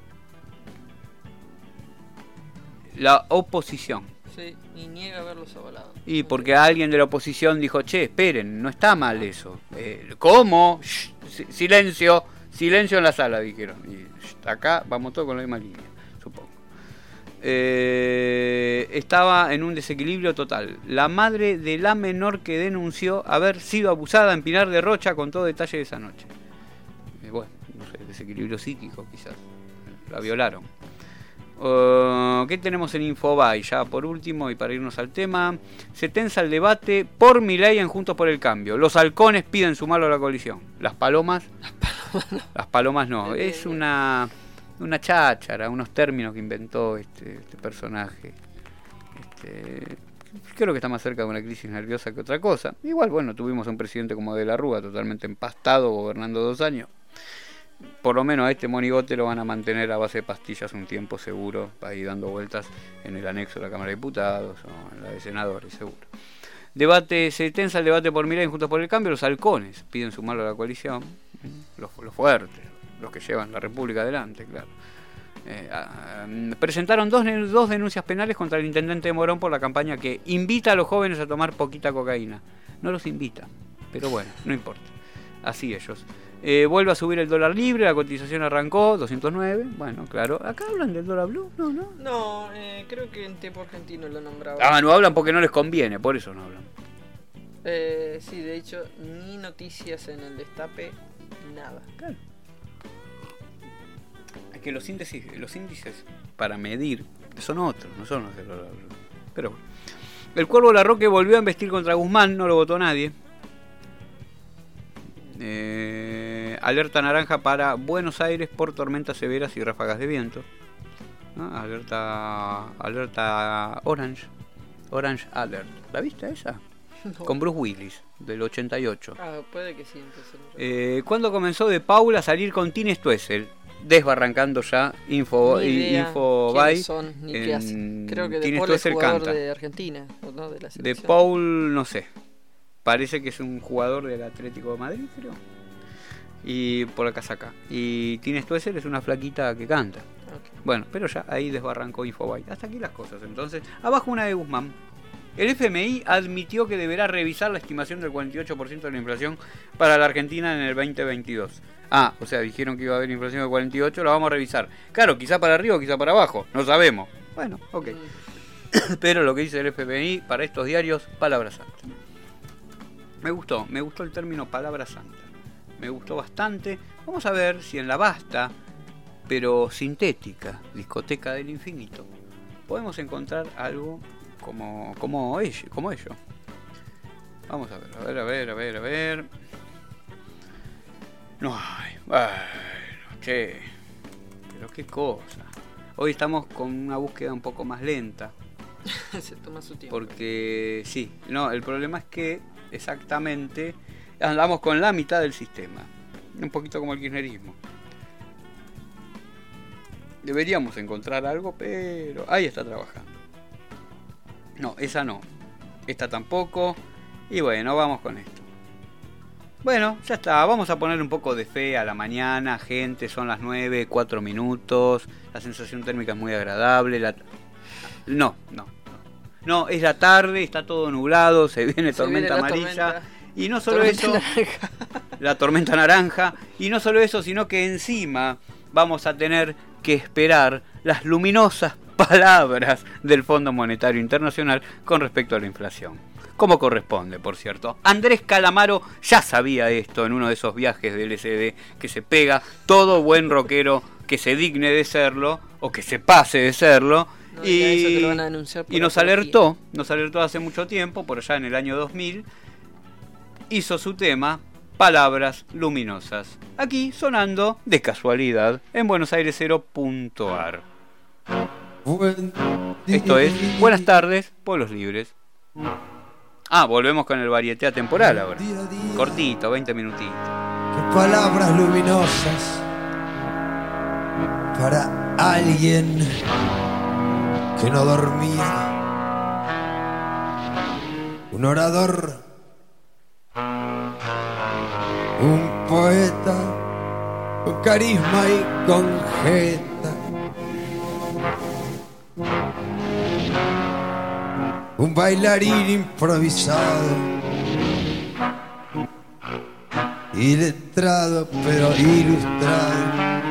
La oposición. Sí, y niega haberlos avalado. Y porque alguien de la oposición dijo, che, esperen, no está mal eso. ¿Cómo? Silencio en la sala, dijeron. Y acá vamos todos con la misma línea, supongo. Estaba en un desequilibrio total. La madre de la menor que denunció haber sido abusada en Pinar de Rocha contó detalles de esa noche. Bueno, no sé, desequilibrio psíquico quizás. La violaron. ¿Qué tenemos en Infobae? Ya por último y para irnos al tema, se tensa el debate por Milei en Juntos por el Cambio. Los halcones piden sumarlo a la coalición. Las palomas no. Es una cháchara, unos términos que inventó este personaje. Creo que está más cerca de una crisis nerviosa que otra cosa. Igual, bueno, tuvimos a un presidente como De la Rúa, totalmente empastado, gobernando 2 años. Por lo menos a este monigote lo van a mantener a base de pastillas un tiempo seguro, para ir dando vueltas en el anexo de la Cámara de Diputados o en la de Senadores, seguro. Se tensa el debate por Milei en Juntos por el Cambio. Los halcones piden sumarlo a la coalición, los fuertes, los que llevan la República adelante, claro. Presentaron dos denuncias penales contra el intendente de Morón por la campaña que invita a los jóvenes a tomar poquita cocaína. No los invita, pero bueno, no importa. Así ellos. Vuelve a subir el dólar libre, la cotización arrancó, 209. Bueno, claro. ¿Acá hablan del dólar blue? No, no. No, creo que en Tiempo Argentino lo nombraba. Ah, no hablan porque no les conviene, por eso no hablan. Sí, de hecho, ni noticias en el Destape, nada. Claro. Es que los índices para medir son otros, no son los del dólar blue. Pero bueno. El Cuervo Larroque volvió a investir contra Guzmán, no lo votó nadie. Alerta naranja para Buenos Aires por tormentas severas y ráfagas de viento. ¿No? Alerta Orange Alert. ¿La viste esa? No. Con Bruce Willis, del 88. Ah, puede que sí, entonces. ¿Cuándo comenzó De Paula a salir con Tine Stoessel? Desbarrancando ya Infobay. Son, ni qué hacen. Creo que De Tine Paul es Stoessel jugador canta. de Argentina, ¿no? De la De selección. Paul, no sé. Parece que es un jugador del Atlético de Madrid, creo. Y por la casaca. Y Tine Stoessel es una flaquita que canta. Ok. Bueno, pero ya ahí desbarrancó Infobay. Hasta aquí las cosas. Entonces, abajo una de Guzmán. El FMI admitió que deberá revisar la estimación del 48% de la inflación para la Argentina en el 2022. Ah, o sea, dijeron que iba a haber inflación del 48%, la vamos a revisar. Claro, quizá para arriba o quizá para abajo, no sabemos. Bueno, ok. Pero lo que dice el FMI para estos diarios, palabra santa. Me gustó el término palabra santa. Me gustó bastante. Vamos a ver si en la vasta, pero sintética, discoteca del infinito, podemos encontrar algo como ello. Vamos a ver. No, bueno, che, pero qué cosa. Hoy estamos con una búsqueda un poco más lenta. Se toma su tiempo. Porque sí, no, el problema es que exactamente andamos con la mitad del sistema. Un poquito como el kirchnerismo. Deberíamos encontrar algo, pero ahí está trabajando. No, esa no. Esta tampoco. Y bueno, vamos con esto. Bueno, ya está. Vamos a poner un poco de fe a la mañana, gente. Son las 9, 4 minutos. La sensación térmica es muy agradable. No, es la tarde, está todo nublado, se viene tormenta amarilla. Y no solo eso, la tormenta naranja. Y no solo eso, sino que encima vamos a tener que esperar las luminosas palabras del Fondo Monetario Internacional con respecto a la inflación. Como corresponde, por cierto. Andrés Calamaro ya sabía esto en uno de esos viajes del LSD que se pega todo buen rockero que se digne de serlo o que se pase de serlo. No, eso te lo van a denunciar por nos alertó hace mucho tiempo, por allá en el año 2000, hizo su tema Palabras Luminosas. Aquí sonando de casualidad en buenosaires0.ar. Esto es Buenas tardes, Pueblos Libres. Volvemos con el varieté temporal ahora. Cortito, 20 minutitos. Qué palabras luminosas para alguien que no dormía. Un orador, un poeta, con carisma y con jeta. Un bailarín improvisado, iletrado pero ilustrado,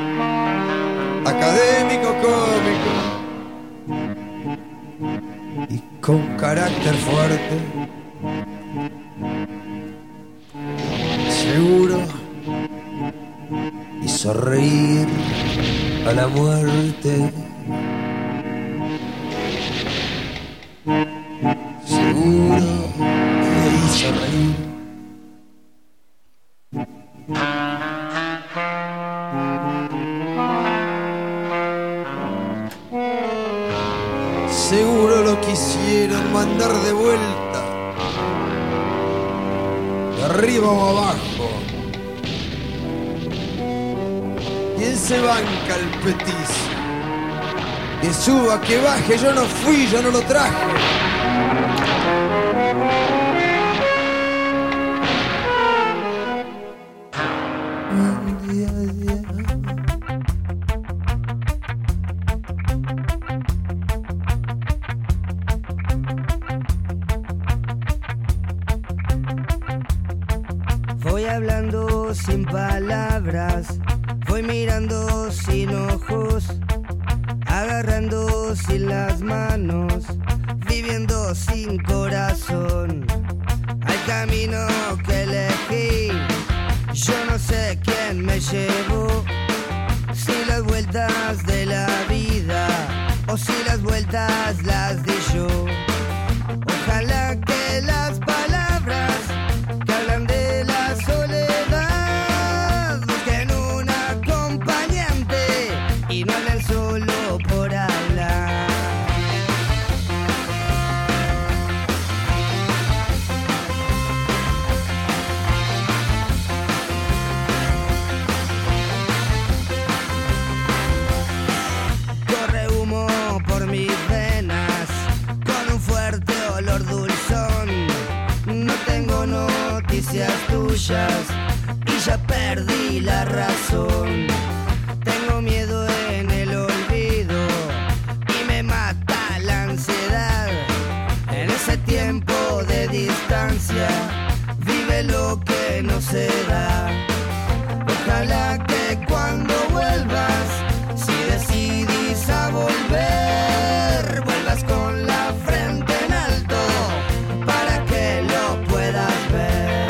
académico cómico y con carácter fuerte, seguro, hizo reír a la muerte. Seguro me hizo reír. Seguro lo quisieron mandar de vuelta, de arriba o abajo. ¿Quién se banca el petizo? Que suba, que baje, yo no fui, yo no lo traje. Voy hablando sin palabras, voy mirando sin ojos, agarrando sin las manos, viviendo sin corazón. Al camino que elegí, yo no sé quién me llevó, si las vueltas de la vida o si las vueltas las di yo. Ojalá que las palabras que hablan de la soledad busquen un acompañante y no hablen solo por hablar. Corre humo por mis venas con un fuerte olor dulzón. No tengo noticias tuyas y ya perdí la razón. Tengo miedo en el olvido y me mata la ansiedad. En ese tiempo de distancia vive lo que no se da. Ojalá que cuando vuelvas, si decidís a volver, vuelvas con la frente en alto para que lo puedas ver.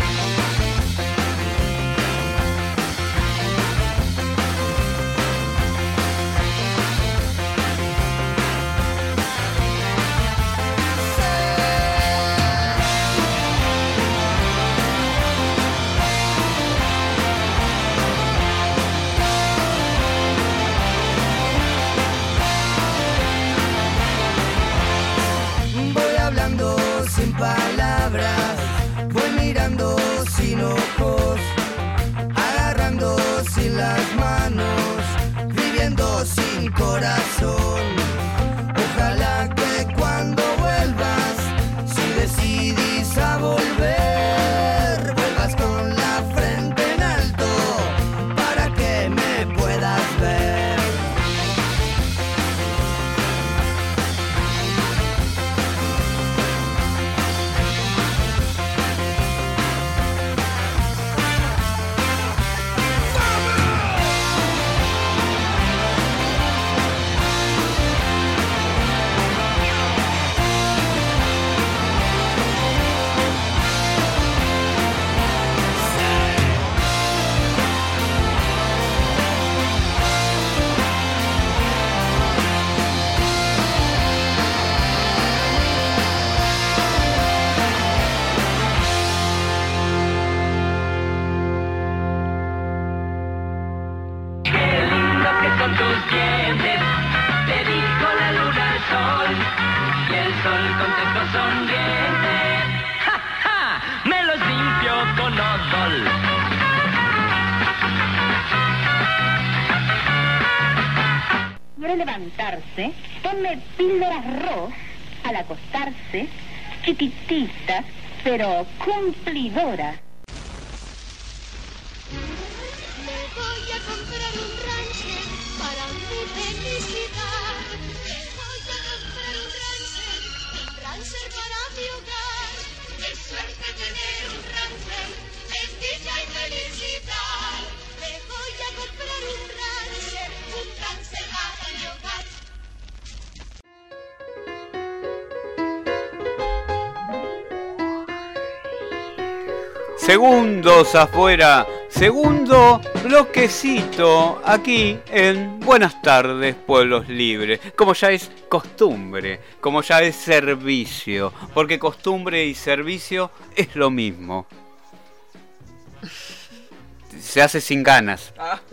Voy hablando sin palabras, voy mirando sin ojos, agarrando sin las manos, viviendo sin corazón. Ojalá que cuando vuelvas, si decidís a volver, vuelvas con la frente en alto para que me puedas ver. Quiere levantarse, ponme píldoras Ross al acostarse, chiquitita, pero cumplidora. Me voy a comprar un Ranger para mi felicidad. Me voy a comprar un Ranger para mi hogar. Es suerte tener un Ranger, es dicha y felicidad. Me voy a comprar un Ranger para mi hogar. Segundos afuera, segundo bloquecito aquí en Buenas tardes, Pueblos Libres. Como ya es costumbre, como ya es servicio, porque costumbre y servicio es lo mismo. Se hace sin ganas.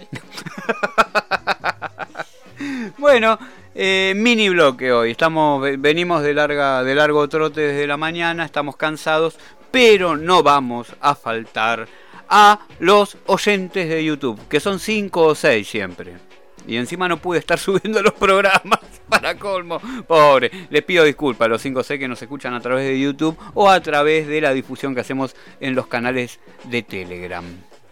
Bueno, mini bloque hoy. Venimos de largo trote desde la mañana, estamos cansados, pero no vamos a faltar a los oyentes de YouTube, que son 5 o 6 siempre. Y encima no pude estar subiendo los programas, para colmo. Pobre, les pido disculpas a los 5 o 6 que nos escuchan a través de YouTube o a través de la difusión que hacemos en los canales de Telegram.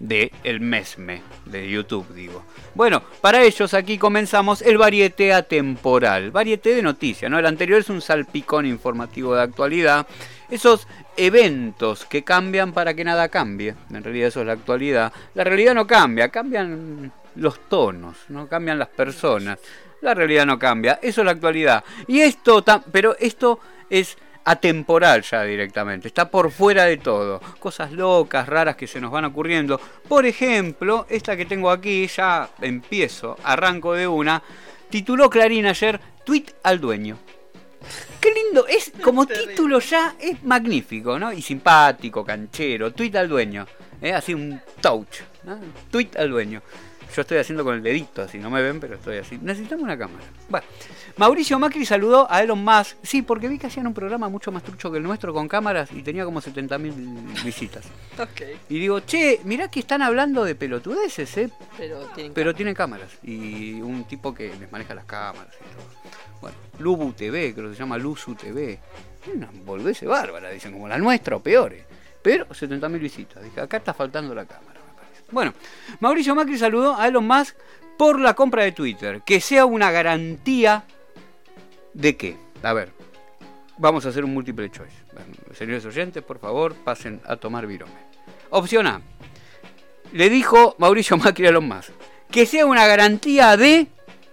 de el Mesme, de YouTube, digo. Bueno, para ellos aquí comenzamos el varieté atemporal, varieté de noticias, ¿no? El anterior es un salpicón informativo de actualidad, esos eventos que cambian para que nada cambie. En realidad eso es la actualidad. La realidad no cambia, cambian los tonos, no cambian las personas. La realidad no cambia, eso es la actualidad. Y esto, pero esto es atemporal ya directamente, está por fuera de todo. Cosas locas, raras que se nos van ocurriendo. Por ejemplo, esta que tengo aquí, ya arranco de una. Tituló Clarín ayer, Tweet al dueño. Qué lindo, es como título ya, es magnífico, ¿no? Y simpático, canchero, Tweet al dueño. Así un touch, ¿no? Tweet al dueño. Yo estoy haciendo con el dedito, así no me ven, pero estoy así. Necesitamos una cámara. Bueno, Mauricio Macri saludó a Elon Musk. Sí, porque vi que hacían un programa mucho más trucho que el nuestro con cámaras y tenía como 70.000 visitas. Okay. Y digo, che, mirá que están hablando de pelotudeces, ¿eh? Pero tienen cámaras. Y un tipo que les maneja las cámaras y todo. Bueno, Lubu TV, creo que se llama Luzu TV. Una boludez bárbara, dicen, como la nuestra o peores. Pero 70.000 visitas. Dije, acá está faltando la cámara. Bueno, Mauricio Macri saludó a Elon Musk por la compra de Twitter. Que sea una garantía de qué. A ver, vamos a hacer un multiple choice. Bueno, señores oyentes, por favor, pasen a tomar virome. Opción A. Le dijo Mauricio Macri a Elon Musk que sea una garantía de...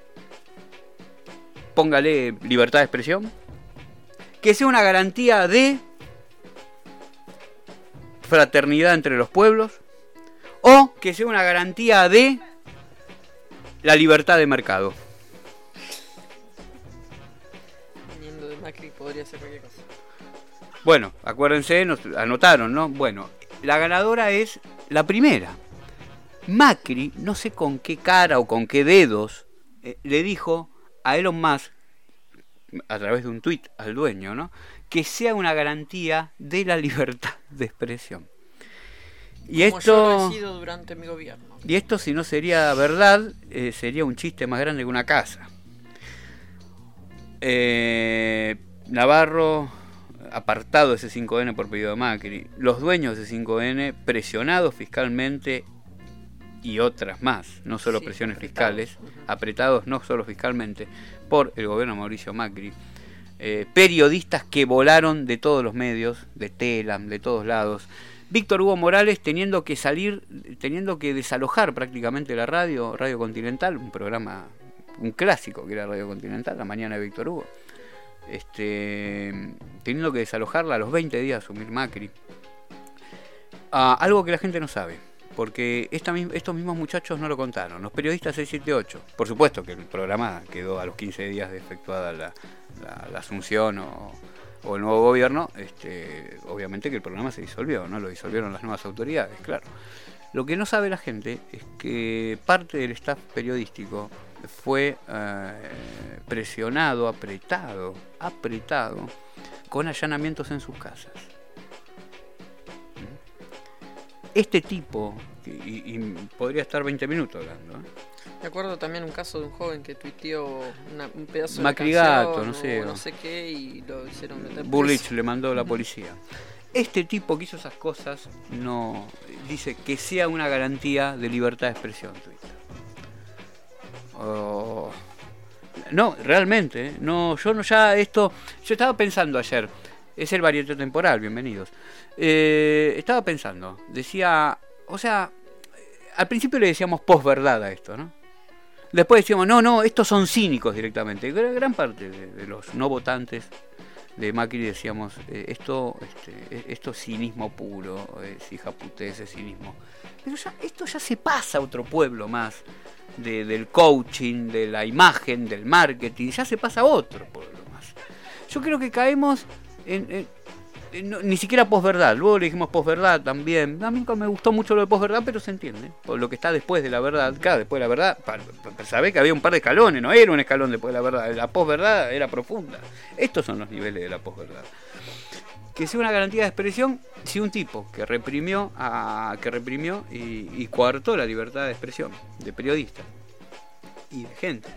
Póngale libertad de expresión. Que sea una garantía de... fraternidad entre los pueblos. O que sea una garantía de la libertad de mercado. Viniendo de Macri podría ser cualquier cosa. Bueno, acuérdense, nos anotaron, ¿no? Bueno, la ganadora es la primera. Macri, no sé con qué cara o con qué dedos, le dijo a Elon Musk, a través de un tuit al dueño, ¿no? Que sea una garantía de la libertad de expresión. Y como yo lo he sido durante mi gobierno. Y esto, si no sería verdad, sería un chiste más grande que una casa. Navarro, apartado de C5N por pedido de Macri. Los dueños de C5N, presionados fiscalmente y otras más, no solo presiones fiscales, apretados no solo fiscalmente por el gobierno de Mauricio Macri. Periodistas que volaron de todos los medios, de Telam, de todos lados. Víctor Hugo Morales teniendo que desalojar prácticamente la Radio Continental, un programa, un clásico que era Radio Continental, la mañana de Víctor Hugo, teniendo que desalojarla a los 20 días de asumir Macri. Algo que la gente no sabe, porque estos mismos muchachos no lo contaron, los periodistas 678. Por supuesto que el programa quedó a los 15 días de efectuada la asunción o el nuevo gobierno, obviamente que el programa se disolvió, ¿no? Lo disolvieron las nuevas autoridades, claro. Lo que no sabe la gente es que parte del staff periodístico fue presionado, apretado con allanamientos en sus casas. Este tipo, y podría estar 20 minutos hablando, ¿eh? Me acuerdo también un caso de un joven que tuiteó un pedazo Macri de canción Gato, no sé qué, y lo hicieron meter preso. Burlich le mandó a la policía. Este tipo que hizo esas cosas no dice que sea una garantía de libertad de expresión Twitter. No, realmente, no, yo estaba pensando ayer, es el varieté temporal, bienvenidos. Estaba pensando, decía, o sea, al principio le decíamos posverdad a esto, ¿no? Después decíamos, no, estos son cínicos directamente. Gran parte de los no votantes de Macri decíamos, esto es cinismo puro, es hijaputez, es cinismo. Pero esto ya se pasa a otro pueblo más, del coaching, de la imagen, del marketing, ya se pasa a otro pueblo más. Yo creo que caemos ni siquiera posverdad, luego le dijimos posverdad también. A mí me gustó mucho lo de posverdad, pero se entiende, por lo que está después de la verdad. Claro, después de la verdad, sabés que había un par de escalones, no era un escalón después de la verdad, la posverdad era profunda. Estos son los niveles de la posverdad. Que sea una garantía de expresión si un tipo que reprimió y coartó la libertad de expresión de periodistas y de gente,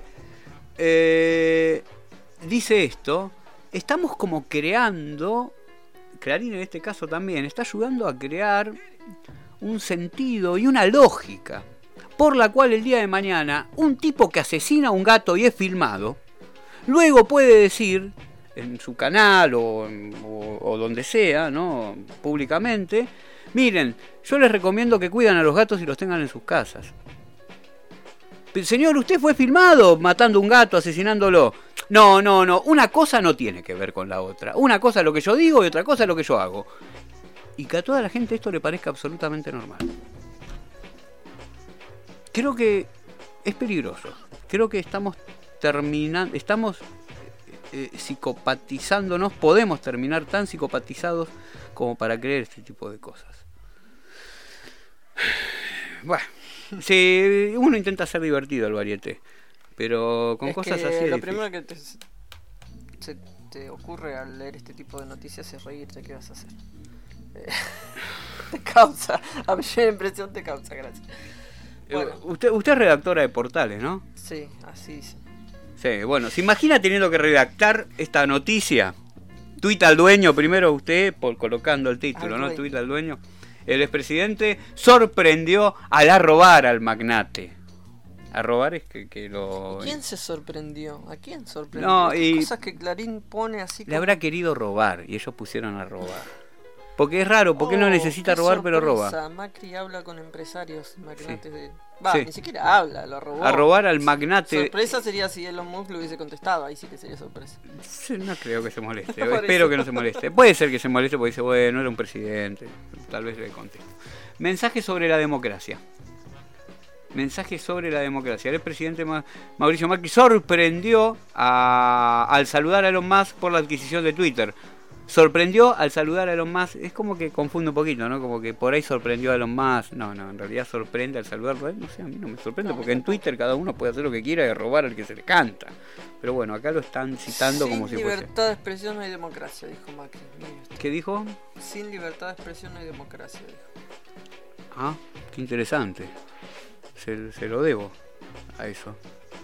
dice esto, estamos como creando, Clarín en este caso también está ayudando a crear un sentido y una lógica por la cual el día de mañana un tipo que asesina a un gato y es filmado, luego puede decir en su canal o donde sea, ¿no? Públicamente, miren, yo les recomiendo que cuiden a los gatos y los tengan en sus casas. Señor, usted fue filmado matando a un gato, asesinándolo. No, una cosa no tiene que ver con la otra. Una cosa es lo que yo digo y otra cosa es lo que yo hago. Y que a toda la gente esto le parezca absolutamente normal. Creo que es peligroso. Creo que estamos psicopatizándonos, podemos terminar tan psicopatizados como para creer este tipo de cosas. Bueno, sí, uno intenta ser divertido al varieté, pero con cosas así es lo difícil. primero que se te ocurre al leer este tipo de noticias es reírte. ¿Qué vas a hacer? Te causa, a mi impresión te causa gracia. Bueno. Usted es redactora de portales, ¿no? Sí, así dice. Sí, bueno, ¿se imagina teniendo que redactar esta noticia? Tuita al dueño, primero usted, colocando el título, ¿no? Tuita al dueño. El expresidente sorprendió al arrobar al magnate. Arrobar es que lo... ¿Quién se sorprendió? ¿A quién sorprendió? No, y cosas que Clarín pone así le habrá querido robar y ellos pusieron a robar. Porque es raro, porque él no necesita robar, pero roba. Macri habla con empresarios, magnates de... Sí. Ni siquiera habla, lo robó. A robar al magnate. Sorpresa sería si Elon Musk lo hubiese contestado, ahí sí que sería sorpresa. Sí, no creo que se moleste, espero que no se moleste. Puede ser que se moleste porque dice, bueno, era un presidente, tal vez le contesto. Mensaje sobre la democracia. Mensaje sobre la democracia. El expresidente Mauricio Macri sorprendió al saludar a Elon Musk por la adquisición de Twitter. Sorprendió al saludar a Elon Musk. Es como que confunde un poquito, ¿no? Como que por ahí sorprendió a Elon Musk. No, en realidad sorprende al saludarlo a él. No sé, a mí no me sorprende porque en Twitter cada uno puede hacer lo que quiera y robar al que se le canta. Pero bueno, acá lo están citando como si fuese... Sin libertad de expresión no hay democracia, dijo Macri. ¿Qué dijo? Sin libertad de expresión no hay democracia, dijo. Ah, qué interesante. Se lo debo a eso.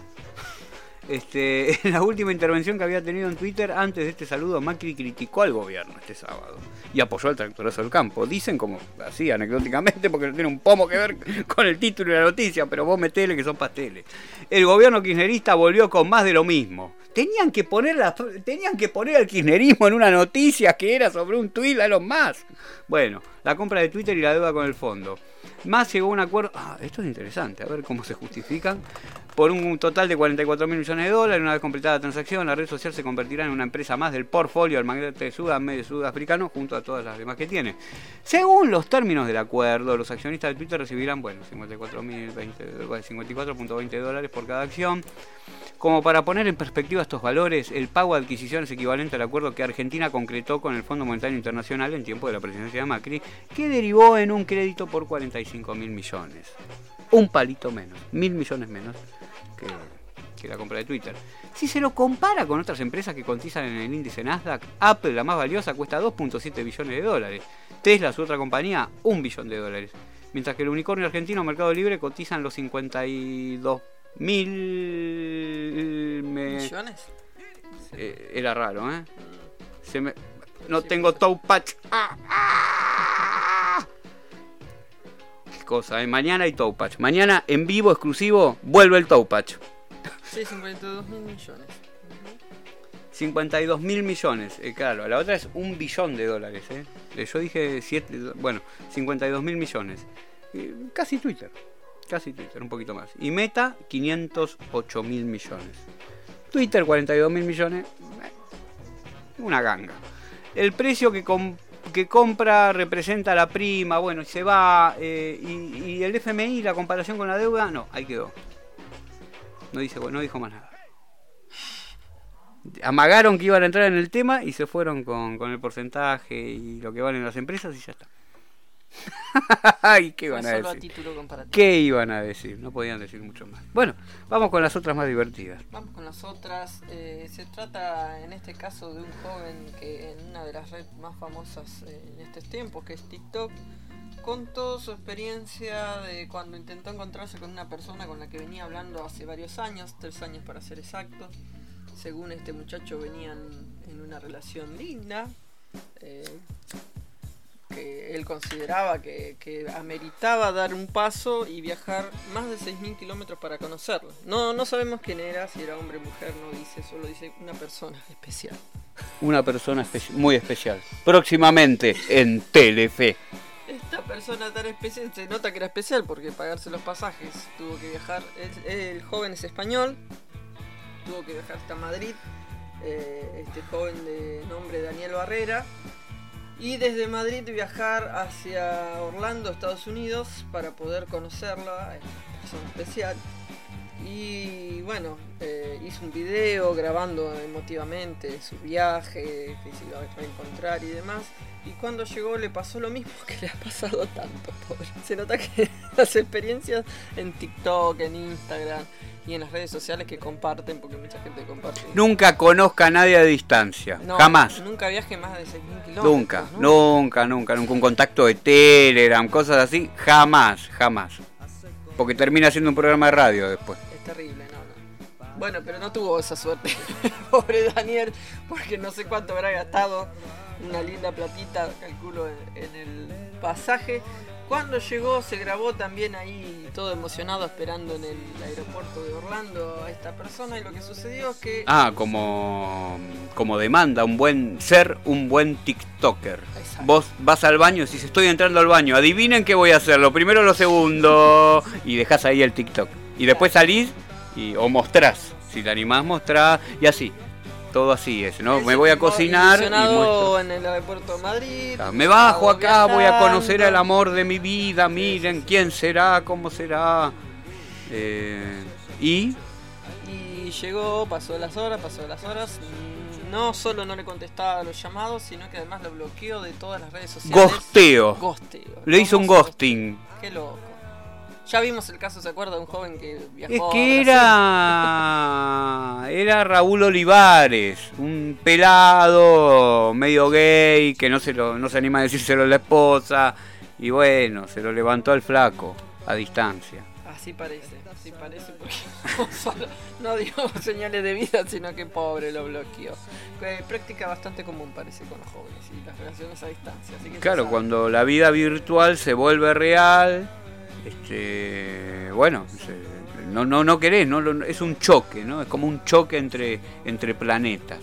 En la última intervención que había tenido en Twitter antes de este saludo, Macri criticó al gobierno este sábado y apoyó al tractorazo del campo. Dicen como así anecdóticamente porque no tiene un pomo que ver con el título de la noticia, pero vos metele que son pasteles. El gobierno kirchnerista volvió con más de lo mismo. Tenían que poner al kirchnerismo en una noticia que era sobre un tuit a los más. Bueno, la compra de Twitter y la deuda con el fondo. Más llegó a un acuerdo. Esto es interesante, a ver cómo se justifican. Por un total de 44.000 millones de dólares, una vez completada la transacción, la red social se convertirá en una empresa más del portfolio del magnate sudafricano junto a todas las demás que tiene. Según los términos del acuerdo, los accionistas de Twitter recibirán, 54.20 dólares por cada acción. Como para poner en perspectiva estos valores, el pago de adquisición es equivalente al acuerdo que Argentina concretó con el Fondo Monetario Internacional en tiempo de la presidencia de Macri, que derivó en un crédito por 45.000 millones. Un palito menos, 1.000 millones menos que la compra de Twitter. Si se lo compara con otras empresas que cotizan en el índice Nasdaq, Apple, la más valiosa, cuesta 2.7 billones de dólares. Tesla, su otra compañía, $1 billón. Mientras que el unicornio argentino Mercado Libre cotizan los 52.000 ¿millones? Era raro, ¿eh? No tengo toe patch. Qué cosa, ¿eh? Mañana hay toe patch. Mañana en vivo exclusivo vuelve el toe patch. Sí, 52.000 millones. 52.000 millones, claro, la otra es $1 billón. Yo dije 52.000 millones. Casi Twitter, un poquito más. Y Meta, 508.000 millones. Twitter, 42.000 millones. Una ganga. El precio que compra representa la prima, y se va. Y el FMI, la comparación con la deuda, no, ahí quedó. No dijo más nada. Amagaron que iban a entrar en el tema y se fueron con el porcentaje y lo que valen las empresas y ya está. Ay, ¿qué iban a decir? A título comparativo. ¿Qué iban a decir? No podían decir mucho más. Bueno, vamos con las otras más divertidas. Vamos con las otras. Se trata en este caso de un joven que en una de las redes más famosas en estos tiempos, que es TikTok, contó su experiencia de cuando intentó encontrarse con una persona con la que venía hablando hace varios años, 3 años para ser exactos. Según este muchacho venían en una relación linda, que que él consideraba que ameritaba dar un paso y viajar más de 6.000 kilómetros para conocerlo. No sabemos quién era, si era hombre o mujer, no dice, solo dice una persona especial. Una persona muy especial. Próximamente en Telefe. Esta persona tan especial, se nota que era especial porque pagarse los pasajes, tuvo que viajar, el joven es español, tuvo que viajar hasta Madrid, este joven de nombre Daniel Barrera, y desde Madrid viajar hacia Orlando, Estados Unidos, para poder conocerla, esta persona especial. Y bueno, hizo un video grabando emotivamente su viaje, que se iba a reencontrar y demás. Y cuando llegó le pasó lo mismo que le ha pasado tanto, pobre. Se nota que las experiencias en TikTok, en Instagram y en las redes sociales que comparten, porque mucha gente comparte. Nunca conozca a nadie a distancia, No, jamás. Nunca viaje más de 6.000 kilómetros. Nunca. Un contacto de Telegram, cosas así, jamás. Porque termina siendo un programa de radio después. Es terrible, no. Bueno, pero no tuvo esa suerte, pobre Daniel, porque no sé cuánto habrá gastado, una linda platita, calculo, en el pasaje. Cuando llegó se grabó también ahí todo emocionado esperando en el aeropuerto de Orlando a esta persona, y lo que sucedió es que... Como demanda un buen TikToker. Exacto. Vos vas al baño y decís, estoy entrando al baño, adivinen qué voy a hacer, lo primero o lo segundo, y dejás ahí el TikTok. Y después salís o mostrás, si te animás mostrás, y así. Todo así es, ¿no? Me voy a cocinar y muestro. En el aeropuerto de Madrid. O sea, me bajo acá, voy a conocer viajando. al amor de mi vida, miren quién será, cómo será. Y llegó, pasó de las horas. No solo no le contestaba a los llamados, sino que además lo bloqueó de todas las redes sociales. Gosteo. Le hizo un Famoso ghosting. Qué loco. Ya vimos el caso, ¿se acuerda? De un joven que viajó Es a que Brasil. era Raúl Olivares, un pelado medio gay que no se anima a decírselo a la esposa, y bueno, se lo levantó al flaco a distancia. Así parece porque no dio señales de vida, sino que pobre lo bloqueó. Práctica bastante común parece con los jóvenes y las relaciones a distancia. Así que Claro, cuando la vida virtual se vuelve real, bueno, no querés, es un choque, ¿no? Es como un choque entre planetas.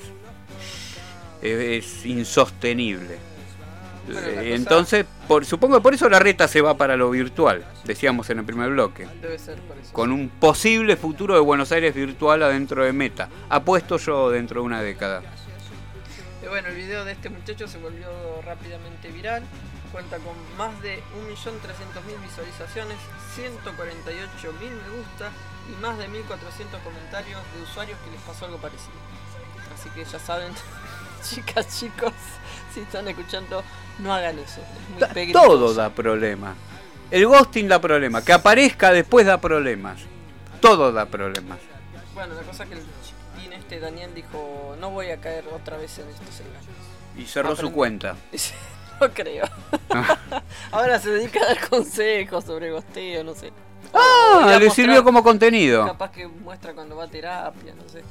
Es insostenible. Bueno, Entonces, supongo que por eso la reta se va para lo virtual, decíamos en el primer bloque. debe ser por eso. Con un posible futuro de Buenos Aires virtual adentro de Meta. Apuesto yo dentro de una década. Bueno, el video de este muchacho se volvió rápidamente viral. Cuenta con más de 1.300.000 visualizaciones, 148.000 me gusta y más de 1.400 comentarios de usuarios que les pasó algo parecido. Así que ya saben, chicas, chicos, si están escuchando, no hagan eso. Es muy peligroso. Todo da problema. El ghosting da problemas. Que aparezca después da problemas. Todo da problemas. Bueno, la cosa es que el chiquitín Daniel dijo, no voy a caer otra vez en estos engaños. Y cerró su cuenta. No creo. Ahora se dedica a dar consejos sobre gosteo, no sé. Le sirvió como contenido. Capaz que muestra cuando va a terapia, no sé.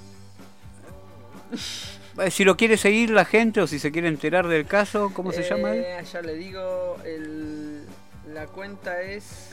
Si lo quiere seguir la gente o si se quiere enterar del caso, ¿cómo se llama él? Ya le digo, la cuenta es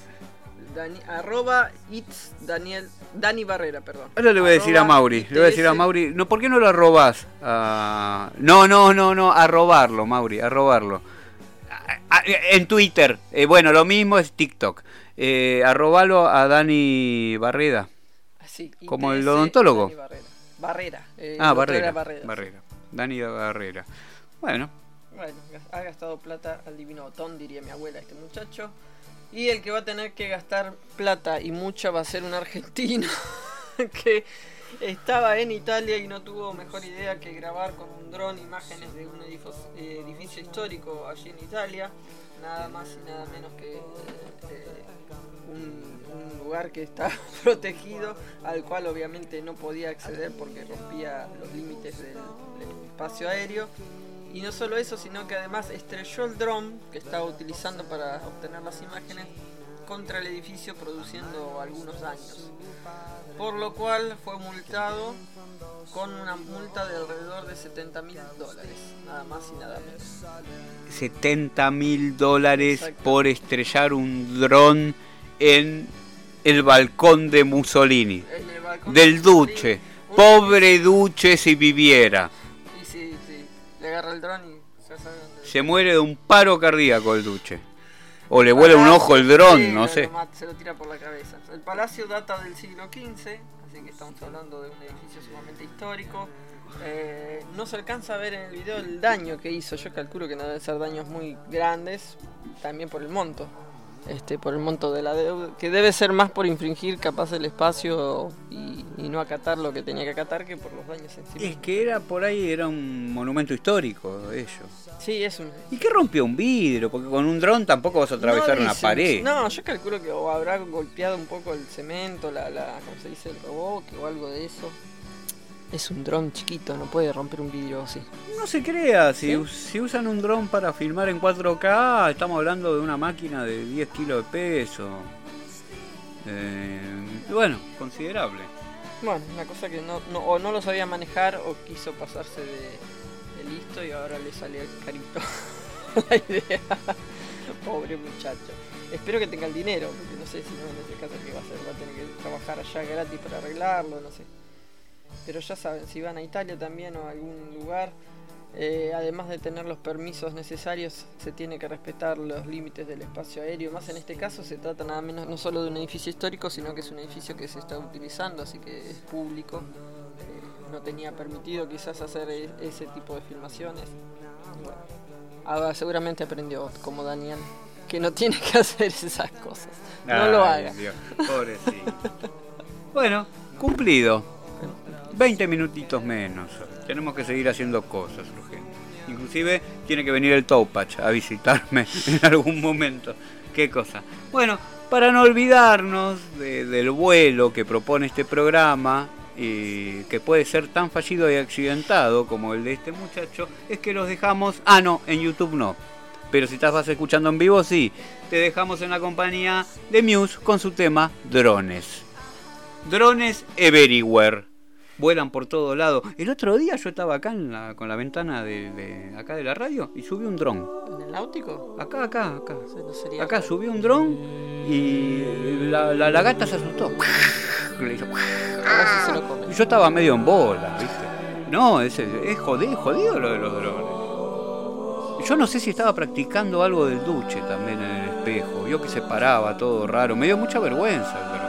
Dani Barrera, perdón. Ahora le voy a decir a Mauri, no, ¿por qué no lo arrobás? No, a robarlo, Mauri, a robarlo. En Twitter, bueno, lo mismo es TikTok. Arrobalo a Dani Barrera. Sí, como el odontólogo. Dani Barrera. Barrera. Dani Barrera. Bueno, ha gastado plata al divino botón, diría mi abuela, este muchacho. Y el que va a tener que gastar plata y mucha va a ser un argentino que estaba en Italia y no tuvo mejor idea que grabar con un dron imágenes de un edificio histórico allí en Italia. Nada más y nada menos que un lugar que está protegido, al cual obviamente no podía acceder porque rompía los límites del espacio aéreo. Y no solo eso, sino que además estrelló el dron que estaba utilizando para obtener las imágenes contra el edificio, produciendo algunos daños. Por lo cual fue multado con una multa de alrededor de $70.000, nada más y nada menos. $70.000 Exacto. por estrellar un dron en el balcón de Mussolini. En el balcón Del de Mussolini, Duce. un- Pobre Duce si viviera. Y sí, le agarra el dron y ya sabe dónde. Se muere de un paro cardíaco el Duce. O le vuela un ojo el dron, Sí, no sé. se lo tira por la cabeza. El palacio data del siglo XV, así que estamos hablando de un edificio sumamente histórico. No se alcanza a ver en el video el daño que hizo. Yo calculo que no deben ser daños muy grandes, también por el monto. Por el monto de la deuda, que debe ser más por infringir capaz el espacio y no acatar lo que tenía que acatar que por los daños en sí Es mismos. que por ahí era un monumento histórico ellos. Sí, es un... ¿Y qué rompió un vidrio? Porque con un dron tampoco vas a atravesar No una dicen, pared. No, yo calculo que o habrá golpeado un poco el cemento, ¿cómo se dice? El reboque o algo de eso. Es un dron chiquito, no puede romper un vidrio así. No se crea, si usan un dron para filmar en 4K, estamos hablando de una máquina de 10 kilos de peso. Bueno, considerable. Bueno, una cosa que o no lo sabía manejar o quiso pasarse de listo y ahora le salió carito la idea. Pobre muchacho. Espero que tenga el dinero, porque no sé si no en este caso qué va a hacer, va a tener que trabajar allá gratis para arreglarlo, no sé. Pero ya saben, si van a Italia también o a algún lugar, además de tener los permisos necesarios, se tiene que respetar los límites del espacio aéreo. Más en este caso se trata nada menos no solo de un edificio histórico, sino que es un edificio que se está utilizando, así que es público. No tenía permitido quizás hacer ese tipo de filmaciones. Y bueno, ahora seguramente aprendió, como Daniel, que no tiene que hacer esas cosas. No lo haga. Dios, pobrecito. Bueno, cumplido. 20 minutitos menos. Tenemos que seguir haciendo cosas, urgente. Inclusive tiene que venir el Topach a visitarme en algún momento. ¿Qué cosa? Bueno, para no olvidarnos del vuelo que propone este programa, y que puede ser tan fallido y accidentado como el de este muchacho, es que los dejamos... Ah, no, en YouTube no. Pero si estás escuchando en vivo, sí. Te dejamos en la compañía de Muse con su tema Drones. Drones everywhere. Vuelan por todo lado. El otro día yo estaba acá con la ventana de acá de la radio y subí un dron. ¿En el náutico? Acá. No sería Acá subí un dron y la gata se asustó. Le hizo... A ver si se lo come. Y yo estaba medio en bola, ¿viste? No, es jodido lo de los drones. Yo no sé si estaba practicando algo del Duce también en el espejo. Vio que se paraba todo raro. Me dio mucha vergüenza el dron.